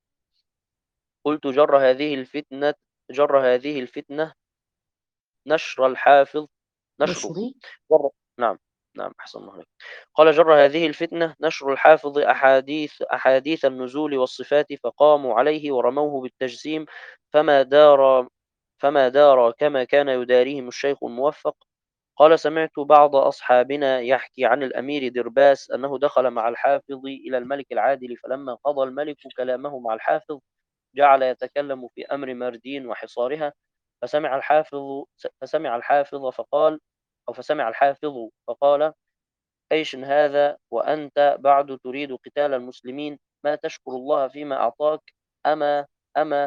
S2: قلت جر هذه الفتنة جر هذه الفتنة نشر الحافظ نشر
S1: نشر.
S2: جر نعم نعم أحسن الله عليك. قال: جر هذه الفتنة نشر الحافظ أحاديث أحاديث النزول والصفات، فقاموا عليه ورموه بالتجسيم، فما دار فما دار كما كان يداريهم الشيخ الموفق. قال: سمعت بعض أصحابنا يحكي عن الأمير درباس أنه دخل مع الحافظ إلى الملك العادل، فلما قضى الملك كلامه مع الحافظ جعل يتكلم في أمر مردين وحصارها، فسمع الحافظ فسمع الحافظ فقال أو فسمع الحافظ فقال: أيش هذا وأنت بعد تريد قتال المسلمين؟ ما تشكر الله فيما أعطاك؟ أما أما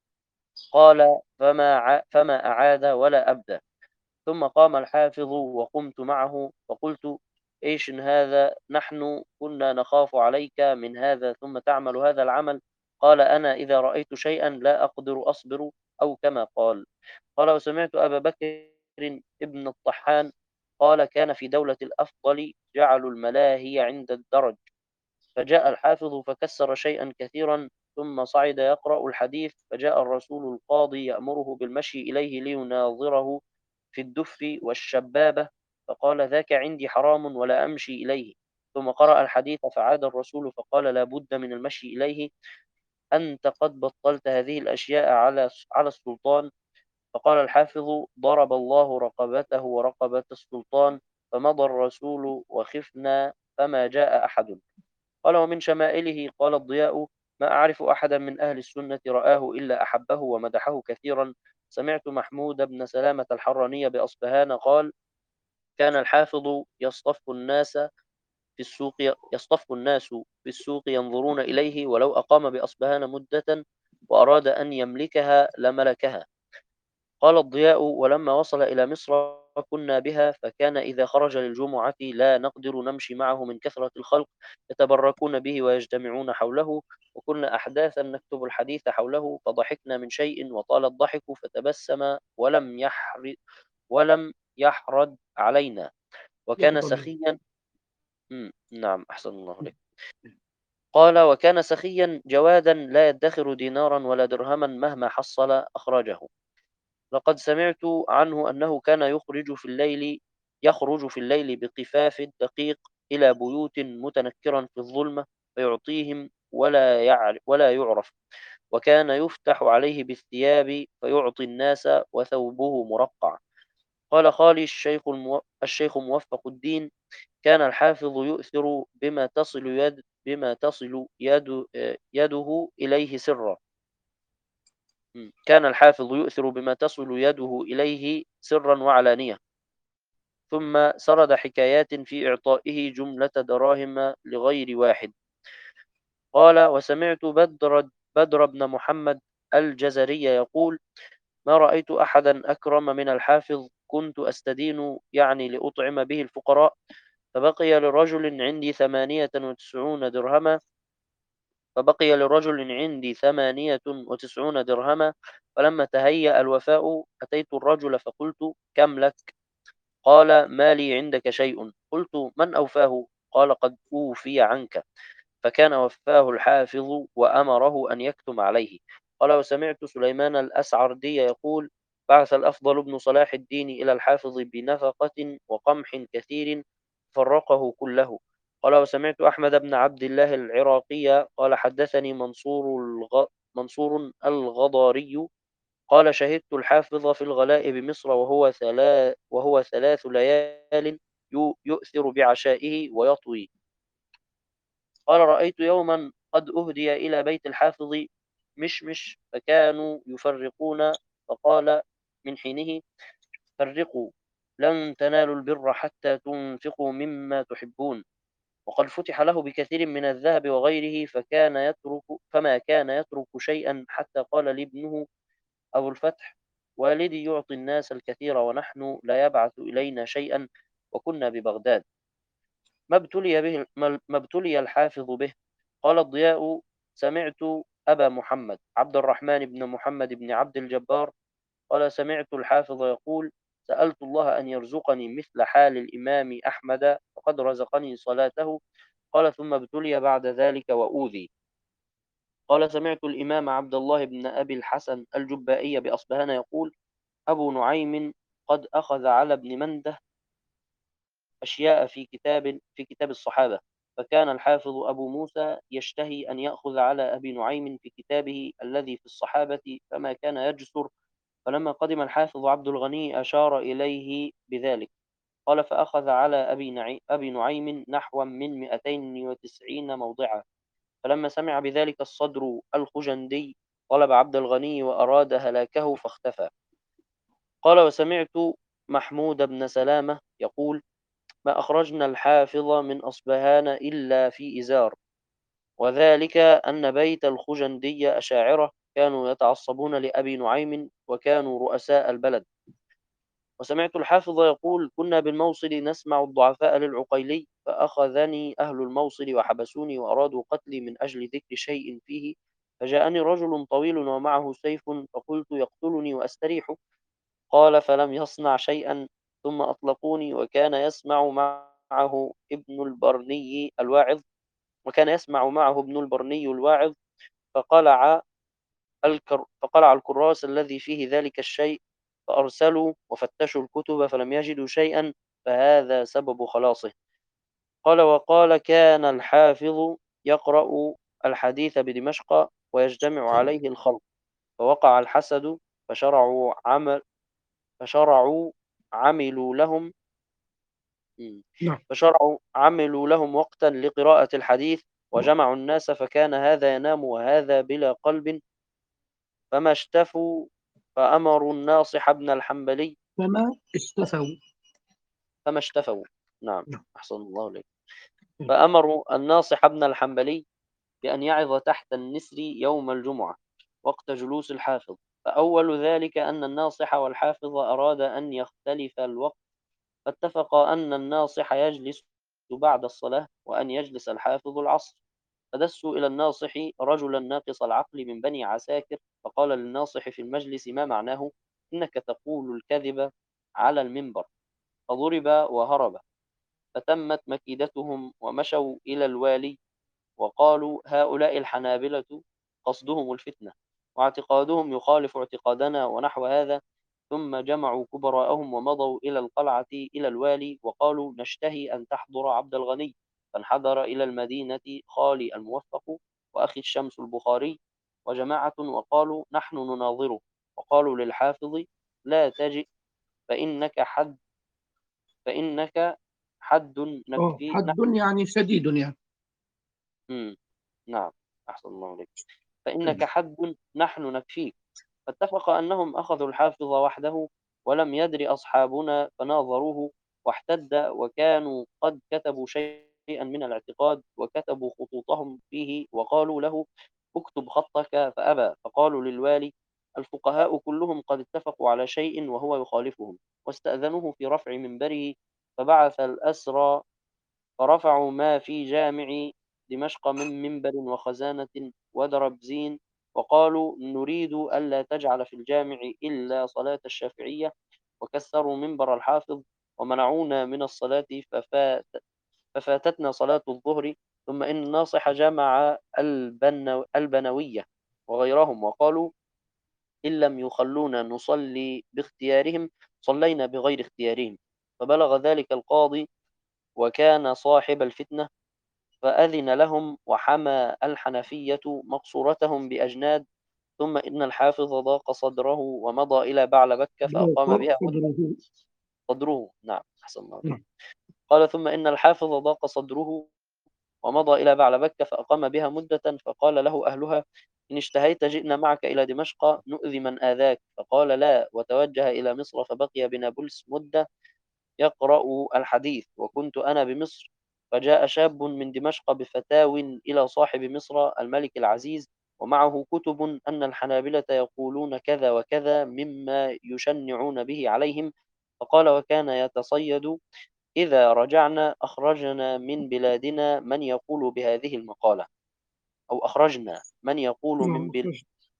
S2: قال: فما ع- فما أعاد ولا أبدى. ثم قام الحافظ وقمت معه فقلت: إيش هذا؟ نحن كنا نخاف عليك من هذا ثم تعمل هذا العمل. قال: أنا إذا رأيت شيئا لا أقدر أصبر، أو كما قال. قال: وسمعت أبا بكر ابن الطحان قال: كان في دولة الأفضل جعلوا الملاهي عند الدرج، فجاء الحافظ فكسر شيئا كثيرا ثم صعد يقرأ الحديث، فجاء الرسول القاضي يأمره بالمشي إليه ليناظره في الدف والشبابة، فقال: ذاك عندي حرام ولا أمشي إليه. ثم قرأ الحديث فعاد الرسول فقال: لا بد من المشي إليه، أنت قد بطلت هذه الأشياء على على السلطان. فقال الحافظ: ضرب الله رقبته ورقبة السلطان. فمضى الرسول وخفنا فما جاء أحد. قال: ومن شمائله قال الضياء: ما أعرف أحدا من أهل السنة رآه إلا أحبه ومدحه كثيرا. سمعت محمود بن سلامة الحراني بأصبهان قال: كان الحافظ يصطف الناس في السوق يصطف الناس في السوق ينظرون إليه، ولو أقام بأصبهان مدة وأراد أن يملكها لملكها. قال الضياء: ولما وصل إلى مصر كنا بها، فكان إذا خرج للجمعة لا نقدر نمشي معه من كثرة الخلق، يتبركون به ويجتمعون حوله، وكنا أحداثا نكتب الحديث حوله، فضحكنا من شيء وطال الضحك فتبسم ولم يحر ولم يحرد علينا، وكان
S1: يرضى به.
S2: سخيا. مم. نعم، أحسن الله عليك. قال: وكان سخيا جوادا لا يدخر دينارا ولا درهما مهما حصل أخرجه. لقد سمعت عنه أنه كان يخرج في الليل يخرج في الليل بقفاف الدقيق إلى بيوت متنكرا في الظلمة فيعطيهم ولا يعرف ولا يعرف، وكان يفتح عليه بالثياب فيعطي الناس وثوبه مرقع. قال خالي الشيخ المو... الشيخ موفق الدين: كان الحافظ يؤثر بما تصل يد بما تصل يد يده إليه سرا. م. كان الحافظ يؤثر بما تصل يده إليه سرا وعلانية. ثم سرد حكايات في إعطائه جملة دراهم لغير واحد. قال: وسمعت بدر بدر بن محمد الجزري يقول: ما رأيت أحدا أكرم من الحافظ، كنت أستدين يعني لأطعم به الفقراء، فبقي لرجل عندي ثمانية وتسعون درهما فبقي لرجل عندي ثمانية وتسعون درهما. فلما تهيأ الوفاء أتيت الرجل فقلت: كم لك؟ قال: ما لي عندك شيء. قلت: من أوفاه؟ قال: قد أوفي عنك. فكان وفاه الحافظ وأمره أن يكتم عليه. قال: وسمعت سليمان الأسعردي يقول: بعث الأفضل بن صلاح الدين إلى الحافظ بنفقة وقمح كثير فرقه كله. قال: وسمعت أحمد بن عبد الله العراقي قال: حدثني منصور الغ... منصور الغضاري قال: شهدت الحافظ في الغلاء بمصر وهو ثلا وهو ثلاث ليال يو- يؤثر بعشائه ويطوي. قال: رأيت يوما قد أهدي إلى بيت الحافظ مشمش فكانوا يفرقون، فقال من حينه: فرقوا، لن تنالوا البر حتى تنفقوا مما تحبون. وقد فتح له بكثير من الذهب وغيره، فكان يترك فما كان يترك شيئا حتى قال لابنه أبو الفتح: والدي يعطي الناس الكثير ونحن لا يبعث إلينا شيئا، وكنا ببغداد. ما ابتلي به ما ابتلي الحافظ به. قال الضياء: سمعت أبا محمد عبد الرحمن بن محمد بن عبد الجبار قال: سمعت الحافظ يقول: سألت الله أن يرزقني مثل حال الإمام أحمد فقد رزقني صلاته. قال: ثم ابتلي بعد ذلك وأوذي. قال: سمعت الإمام عبد الله بن أبي الحسن الجبائي بأصبهان يقول: أبو نعيم قد أخذ على ابن منده أشياء في كتاب في كتاب الصحابة، فكان الحافظ أبو موسى يشتهي أن يأخذ على أبي نعيم في كتابه الذي في الصحابة، فما كان يجسر. فلما قدم الحافظ عبد الغني أشار إليه بذلك. قال: فأخذ على أبي, نعي أبي نعيم نحو من مئتين وتسعين موضعا. فلما سمع بذلك الصدر الخجندي طلب عبد الغني وأراد هلاكه فاختفى. قال: وسمعت محمود بن سلامة يقول: ما أخرجنا الحافظ من أصبهان إلا في إزار، وذلك أن بيت الخجندي أشاعرة كانوا يتعصبون لأبي نعيم وكانوا رؤساء البلد. وسمعت الحافظ يقول: كنا بالموصل نسمع الضعفاء للعقيلي، فأخذني أهل الموصل وحبسوني وأرادوا قتلي من أجل ذكر شيء فيه، فجاءني رجل طويل ومعه سيف، فقلت يقتلني وأستريح. قال: فلم يصنع شيئا، ثم أطلقوني. وكان يسمع معه ابن البرني الواعظ وكان يسمع معه ابن البرني الواعظ فقلع الكر فقلع الكراس الذي فيه ذلك الشيء، فأرسلوا وفتشوا الكتب فلم يجدوا شيئا، فهذا سبب خلاصه. قال: وقال: كان الحافظ يقرأ الحديث بدمشق ويجتمع عليه الخلق، فوقع الحسد، فشرعوا عمل فشرعوا عملوا لهم
S1: نعم.
S2: فشرعوا عملوا لهم وقتا لقراءة الحديث، وجمعوا الناس، فكان هذا ينام وهذا بلا قلب، فما اشتفوا، فأمروا الناصح بن الحنبلي
S1: فما استفوا.
S2: فما اشتفوا نعم،
S1: نعم.
S2: أحسن الله إليك.
S1: نعم.
S2: فأمروا الناصح بن الحنبلي بأن يعظ تحت النسر يوم الجمعة وقت جلوس الحافظ. فأول ذلك أن الناصح والحافظ أراد أن يختلف الوقت، فاتفقا أن الناصح يجلس بعد الصلاة وأن يجلس الحافظ العصر. فدسوا إلى الناصح رجلا ناقص العقل من بني عساكر، فقال للناصح في المجلس ما معناه: إنك تقول الكذب على المنبر. فضرب وهرب. فتمت مكيدتهم ومشوا إلى الوالي وقالوا: هؤلاء الحنابلة قصدهم الفتنة، واعتقادهم يخالف اعتقادنا ونحو هذا. ثم جمعوا كبراءهم ومضوا إلى القلعة إلى الوالي وقالوا: نشتهي أن تحضر عبد الغني. فانحدر إلى المدينة خالي الموفق وأخي الشمس البخاري وجماعة، وقالوا: نحن نناظره. وقالوا للحافظ: لا تجئ، فإنك حد فإنك حد
S1: أوه،
S2: نكفي
S1: حد
S2: نحن.
S1: يعني شديد يعني.
S2: مم. نعم، أحسن الله عليك. فإنك
S1: نعم.
S2: حد نحن نكفيك. فاتفق أنهم أخذوا الحافظ وحده، ولم يدر أصحابنا فناظروه، واحتد، وكانوا قد كتبوا شيئا من الاعتقاد وكتبوا خطوطهم فيه، وقالوا له: اكتب خطك، فأبى. فقالوا للوالي: الفقهاء كلهم قد اتفقوا على شيء وهو يخالفهم. واستأذنوه في رفع منبره، فبعث الأسرى فرفعوا ما في جامع دمشق من منبر وخزانة ودربزين، وقالوا: نريد ألا تجعل في الجامع إلا صلاة الشافعية. وكسروا منبر الحافظ ومنعونا من الصلاة، ففات ففاتتنا صلاة الظهر. ثم إن الناصح جمع البنو البنوية وغيرهم وقالوا: إن لم يخلونا نصلي باختيارهم صلينا بغير اختيارهم. فبلغ ذلك القاضي وكان صاحب الفتنة، فأذن لهم وحمى الحنفية مقصورتهم بأجناد. ثم إن الحافظ ضاق صدره ومضى إلى بعلبكة فأقام
S1: ضاق
S2: بها مدة.
S1: صدره.
S2: صدره نعم، أحسن الله عليك.
S1: نعم.
S2: قال: ثم إن الحافظ ضاق صدره ومضى إلى بعلبكة فأقام بها مدة، فقال له أهلها: إن اشتهيت جئنا معك إلى دمشق نؤذي من آذاك. فقال: لا، وتوجه إلى مصر، فبقي بنابلس مدة يقرأ الحديث، وكنت أنا بمصر. فجاء شاب من دمشق بفتاو إلى صاحب مصر الملك العزيز، ومعه كتب أن الحنابلة يقولون كذا وكذا مما يشنعون به عليهم. فقال: وكان يتصيد إذا رجعنا أخرجنا من بلادنا من يقول بهذه المقالة، أو أخرجنا من يقول من
S1: نعم.
S2: بل...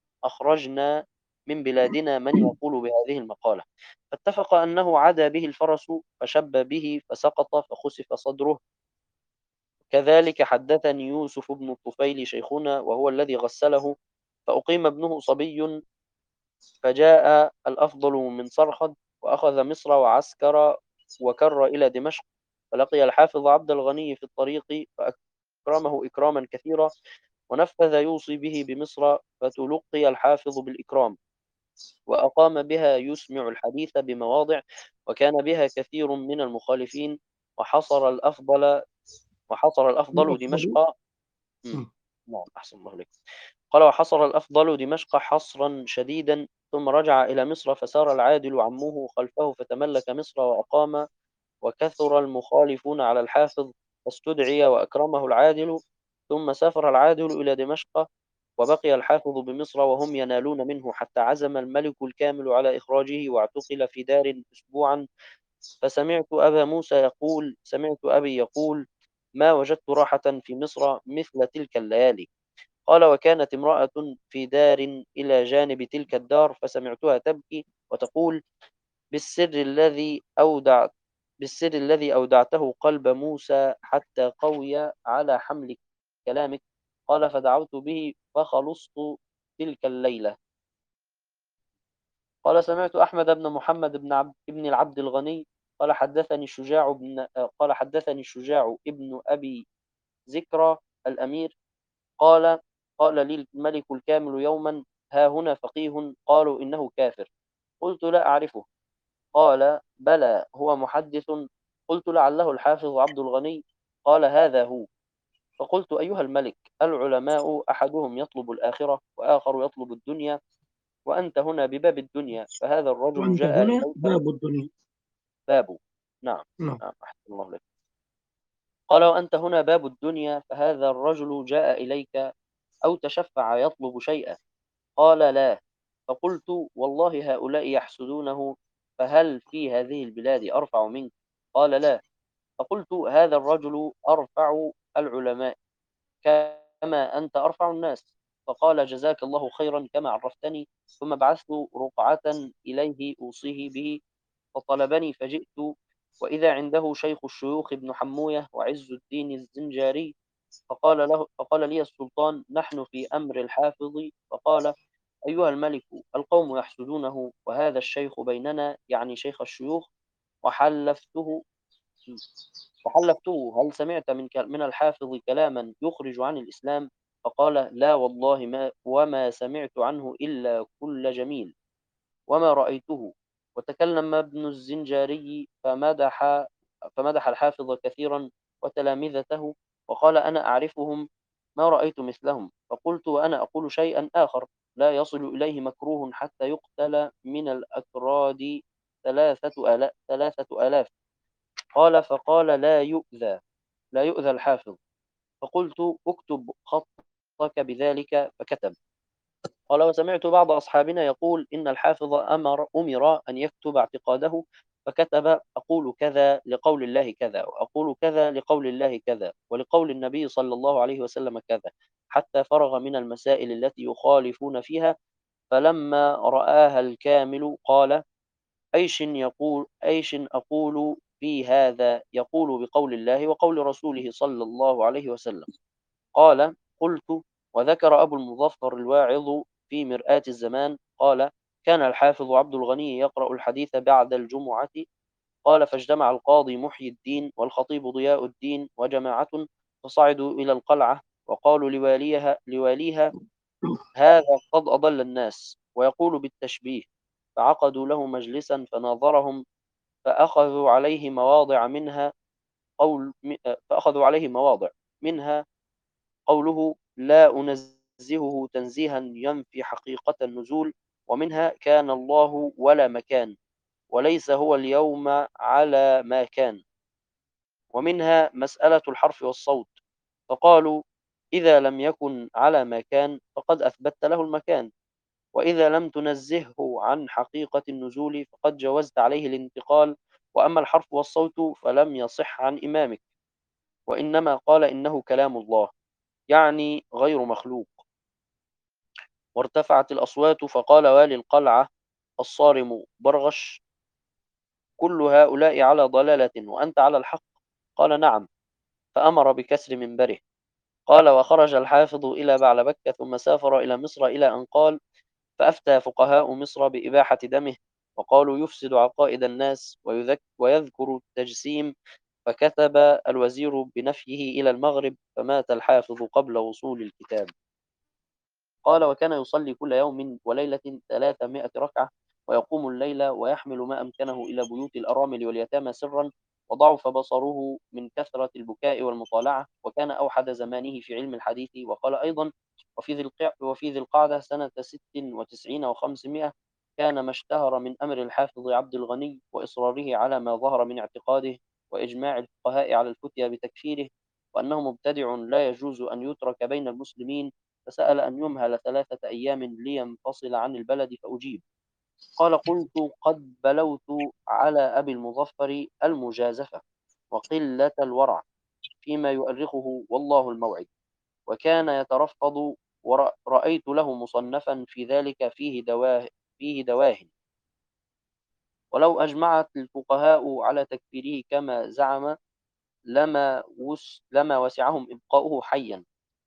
S2: أخرجنا من بلادنا من يقول بهذه المقالة. فاتفق أنه عدا به الفرس فشب به فسقط فخسف صدره. كذلك حدثني يوسف بن الطفيل شيخنا وهو الذي غسله. فأقيم ابنه صبي، فجاء الأفضل من صرخد وأخذ مصر وعسكر وكر إلى دمشق، فلقي الحافظ عبد الغني في الطريق فأكرمه إكراما كثيرا، ونفذ يوصي به بمصر، فتلقي الحافظ بالإكرام، وأقام بها يسمع الحديث بمواضع، وكان بها كثير من المخالفين، وحصر الأفضل وحصر الأفضل
S1: الأفضل.
S2: دمشق. مم.
S1: نعم.
S2: نعم، أحسن الله عليك. قال: وحصر الأفضل دمشق حصرا شديدا، ثم رجع إلى مصر، فسار العادل عمه خلفه فتملك مصر وأقام، وكثر المخالفون على الحافظ، فاستدعي وأكرمه العادل، ثم سافر العادل إلى دمشق، وبقي الحافظ بمصر وهم ينالون منه، حتى عزم الملك الكامل على إخراجه، واعتقل في دار أسبوعا. فسمعت أبا موسى يقول سمعت أبي يقول: ما وجدت راحة في مصر مثل تلك الليالي. قال: وكانت امرأة في دار إلى جانب تلك الدار، فسمعتها تبكي وتقول: بالسر الذي أودع بالسر الذي أودعته قلب موسى حتى قوي على حمل كلامك. قال: فدعوت به فخلصت تلك الليلة. قال: سمعت أحمد بن محمد بن عبد ابن العبد الغني قال: حدثني الشجاع بن قال حدثني الشجاع ابن أبي ذكرى الأمير قال: قال لي الملك الكامل يوما: ها هنا فقيه قالوا إنه كافر. قلت: لا أعرفه. قال: بلى هو محدث. قلت: لعله الحافظ عبد الغني. قال: هذا هو. فقلت: أيها الملك، العلماء أحدهم يطلب الآخرة وآخر يطلب الدنيا، وأنت هنا بباب الدنيا، فهذا الرجل
S1: وأنت
S2: جاء
S1: هنا
S2: إليك.
S1: باب الدنيا.
S2: باب. نعم.
S1: نعم.
S2: نعم، أحسن الله لك. قال: وأنت هنا باب الدنيا، فهذا الرجل جاء إليك أو تشفع يطلب شيئا. قال: لا. فقلت: والله هؤلاء يحسدونه، فهل في هذه البلاد أرفع منك؟ قال: لا. فقلت: هذا الرجل أرفع العلماء كما أنت أرفع الناس. فقال: جزاك الله خيرا كما عرفتني. ثم بعثت رقعة إليه أوصيه به، فطلبني فجئت، وإذا عنده شيخ الشيوخ ابن حموية وعز الدين الزنجاري. فقال له فقال لي السلطان: نحن في أمر الحافظ. فقال: أيها الملك، القوم يحسدونه، وهذا الشيخ بيننا، يعني شيخ الشيوخ. وحلفته وحلفته هل سمعت من من الحافظ كلاما يخرج عن الإسلام؟ فقال: لا والله، ما وما سمعت عنه إلا كل جميل، وما رأيته. وتكلم ابن الزنجاري فمدح فمدح الحافظ كثيرا وتلامذته، وقال: أنا أعرفهم، ما رأيت مثلهم. فقلت: وأنا أقول شيئا آخر لا يصل إليه مكروه حتى يقتل من الأكراد ثلاثة آلاف, ثلاثة آلاف. قال: فقال: لا يؤذى لا يؤذى الحافظ. فقلت: اكتب خطك بذلك. فكتب. قال: وسمعت بعض أصحابنا يقول إن الحافظ أمر أمر أن يكتب اعتقاده، فكتب: أقول كذا لقول الله كذا، وأقول كذا لقول الله كذا، ولقول النبي صلى الله عليه وسلم كذا، حتى فرغ من المسائل التي يخالفون فيها. فلما رآها الكامل قال: أيش يقول أيش أقول في هذا؟ يقول بقول الله وقول رسوله صلى الله عليه وسلم. قال: قلت: وذكر أبو المظفر الواعظ في مرآة الزمان قال: كان الحافظ عبد الغني يقرأ الحديث بعد الجمعة. قال: فاجتمع القاضي محيي الدين والخطيب ضياء الدين وجماعة، فصعدوا إلى القلعة، وقالوا لواليها, لواليها: هذا قد أضل الناس ويقول بالتشبيه. فعقدوا له مجلسا فناظرهم، فأخذوا عليه مواضع منها قول فأخذوا عليه مواضع منها قوله: لا أنزهه تنزيها ينفي حقيقة النزول، ومنها: كان الله ولا مكان، وليس هو اليوم على ما كان، ومنها: مسألة الحرف والصوت. فقالوا: إذا لم يكن على ما كان فقد أثبتت له المكان، وإذا لم تنزهه عن حقيقة النزول فقد جوزت عليه الانتقال، وأما الحرف والصوت فلم يصح عن إمامك، وإنما قال إنه كلام الله، يعني غير مخلوق. وارتفعت الأصوات، فقال والي القلعة الصارم برغش: كل هؤلاء على ضلالة وأنت على الحق. قال: نعم. فأمر بكسر منبره. قال: وخرج الحافظ إلى بعلبكة، ثم سافر إلى مصر، إلى أن قال: فأفتى فقهاء مصر بإباحة دمه، وقالوا: يفسد عقائد الناس ويذك ويذكر التجسيم. فكتب الوزير بنفيه إلى المغرب، فمات الحافظ قبل وصول الكتاب. قال: وكان يصلي كل يوم وليلة ثلاثمائة ركعة، ويقوم الليل، ويحمل ما أمكنه إلى بيوت الأرامل واليتامى سرا، وضعف بصره من كثرة البكاء والمطالعة، وكان أوحد زمانه في علم الحديث. وقال أيضا: وفي ذي القع- وفي ذي القعدة سنة ست وتسعين وخمسمائة كان ما اشتهر من أمر الحافظ عبد الغني وإصراره على ما ظهر من اعتقاده وإجماع الفقهاء على الفتيا بتكفيره، وأنه مبتدع لا يجوز أن يترك بين المسلمين، فسأل أن يمهل ثلاثة أيام لينفصل عن البلد فأجيب. قال: قلت: قد بلوت على أبي المظفر المجازفة وقلة الورع فيما يؤرخه والله الموعد، وكان يترفض، ورأيت له مصنفا في ذلك فيه دواه فيه دواهن، ولو أجمعت الفقهاء على تكفيره كما زعم لما, وس لما وسعهم إبقاؤه حيا،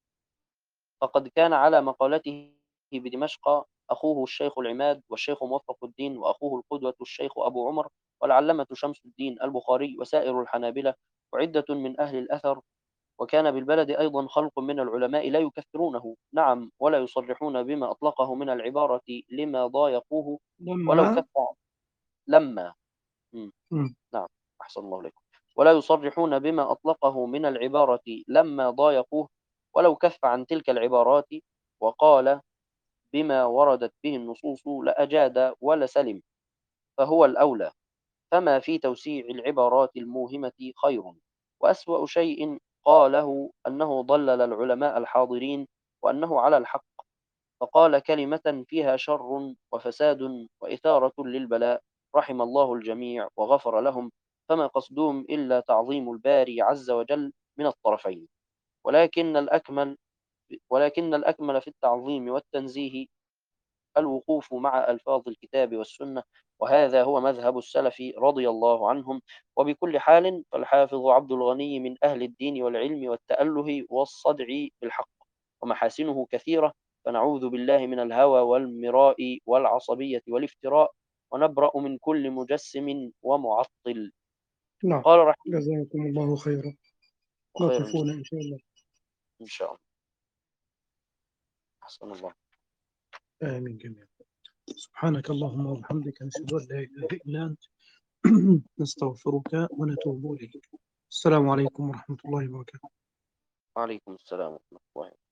S2: فقد كان على مقالته بدمشق أخوه الشيخ العماد والشيخ موفق الدين، وأخوه القدوة الشيخ أبو عمر، والعلامة شمس الدين البخاري، وسائر الحنابلة، وعدة من أهل الأثر. وكان بالبلد أيضا خلق من العلماء لا يكفرونه، نعم، ولا يصرحون بما أطلقه من العبارة لما ضايقوه، ولو
S1: لما
S2: كف لما مم.
S1: مم.
S2: نعم، أحسن الله إليكم. ولا يصرحون بما أطلقه من العبارة لما ضايقوه، ولو كف عن تلك العبارات وقال بما وردت به النصوص لأجاد ولسلم، فهو الأولى. فما في توسيع العبارات الموهمة خير. وأسوأ شيء قاله أنه ضلل العلماء الحاضرين وأنه على الحق، فقال كلمة فيها شر وفساد وإثارة للبلاء، رحم الله الجميع وغفر لهم، فما قصدهم إلا تعظيم الباري عز وجل من الطرفين. ولكن الأكمل ولكن الأكمل في التعظيم والتنزيه الوقوف مع ألفاظ الكتاب والسنة، وهذا هو مذهب السلف رضي الله عنهم. وبكل حال فالحافظ عبد الغني من أهل الدين والعلم والتأله والصدع بالحق، ومحاسنه كثيرة، فنعوذ بالله من الهوى والمراء والعصبية والافتراء، ونبرأ من كل مجسم ومعطل.
S1: نعم،
S2: قال رحمه
S1: جزاكم الله خيرا.
S2: الله خير
S1: نقفون إن شاء الله.
S2: إن شاء الله. أحسن الله.
S1: آمين جميعا. سبحانك اللهم وبحمدك نشهد أن لا إله إلا أنت نستغفرك ونتوب إليك. السلام عليكم ورحمة الله وبركاته.
S2: وعليكم السلام ورحمة الله.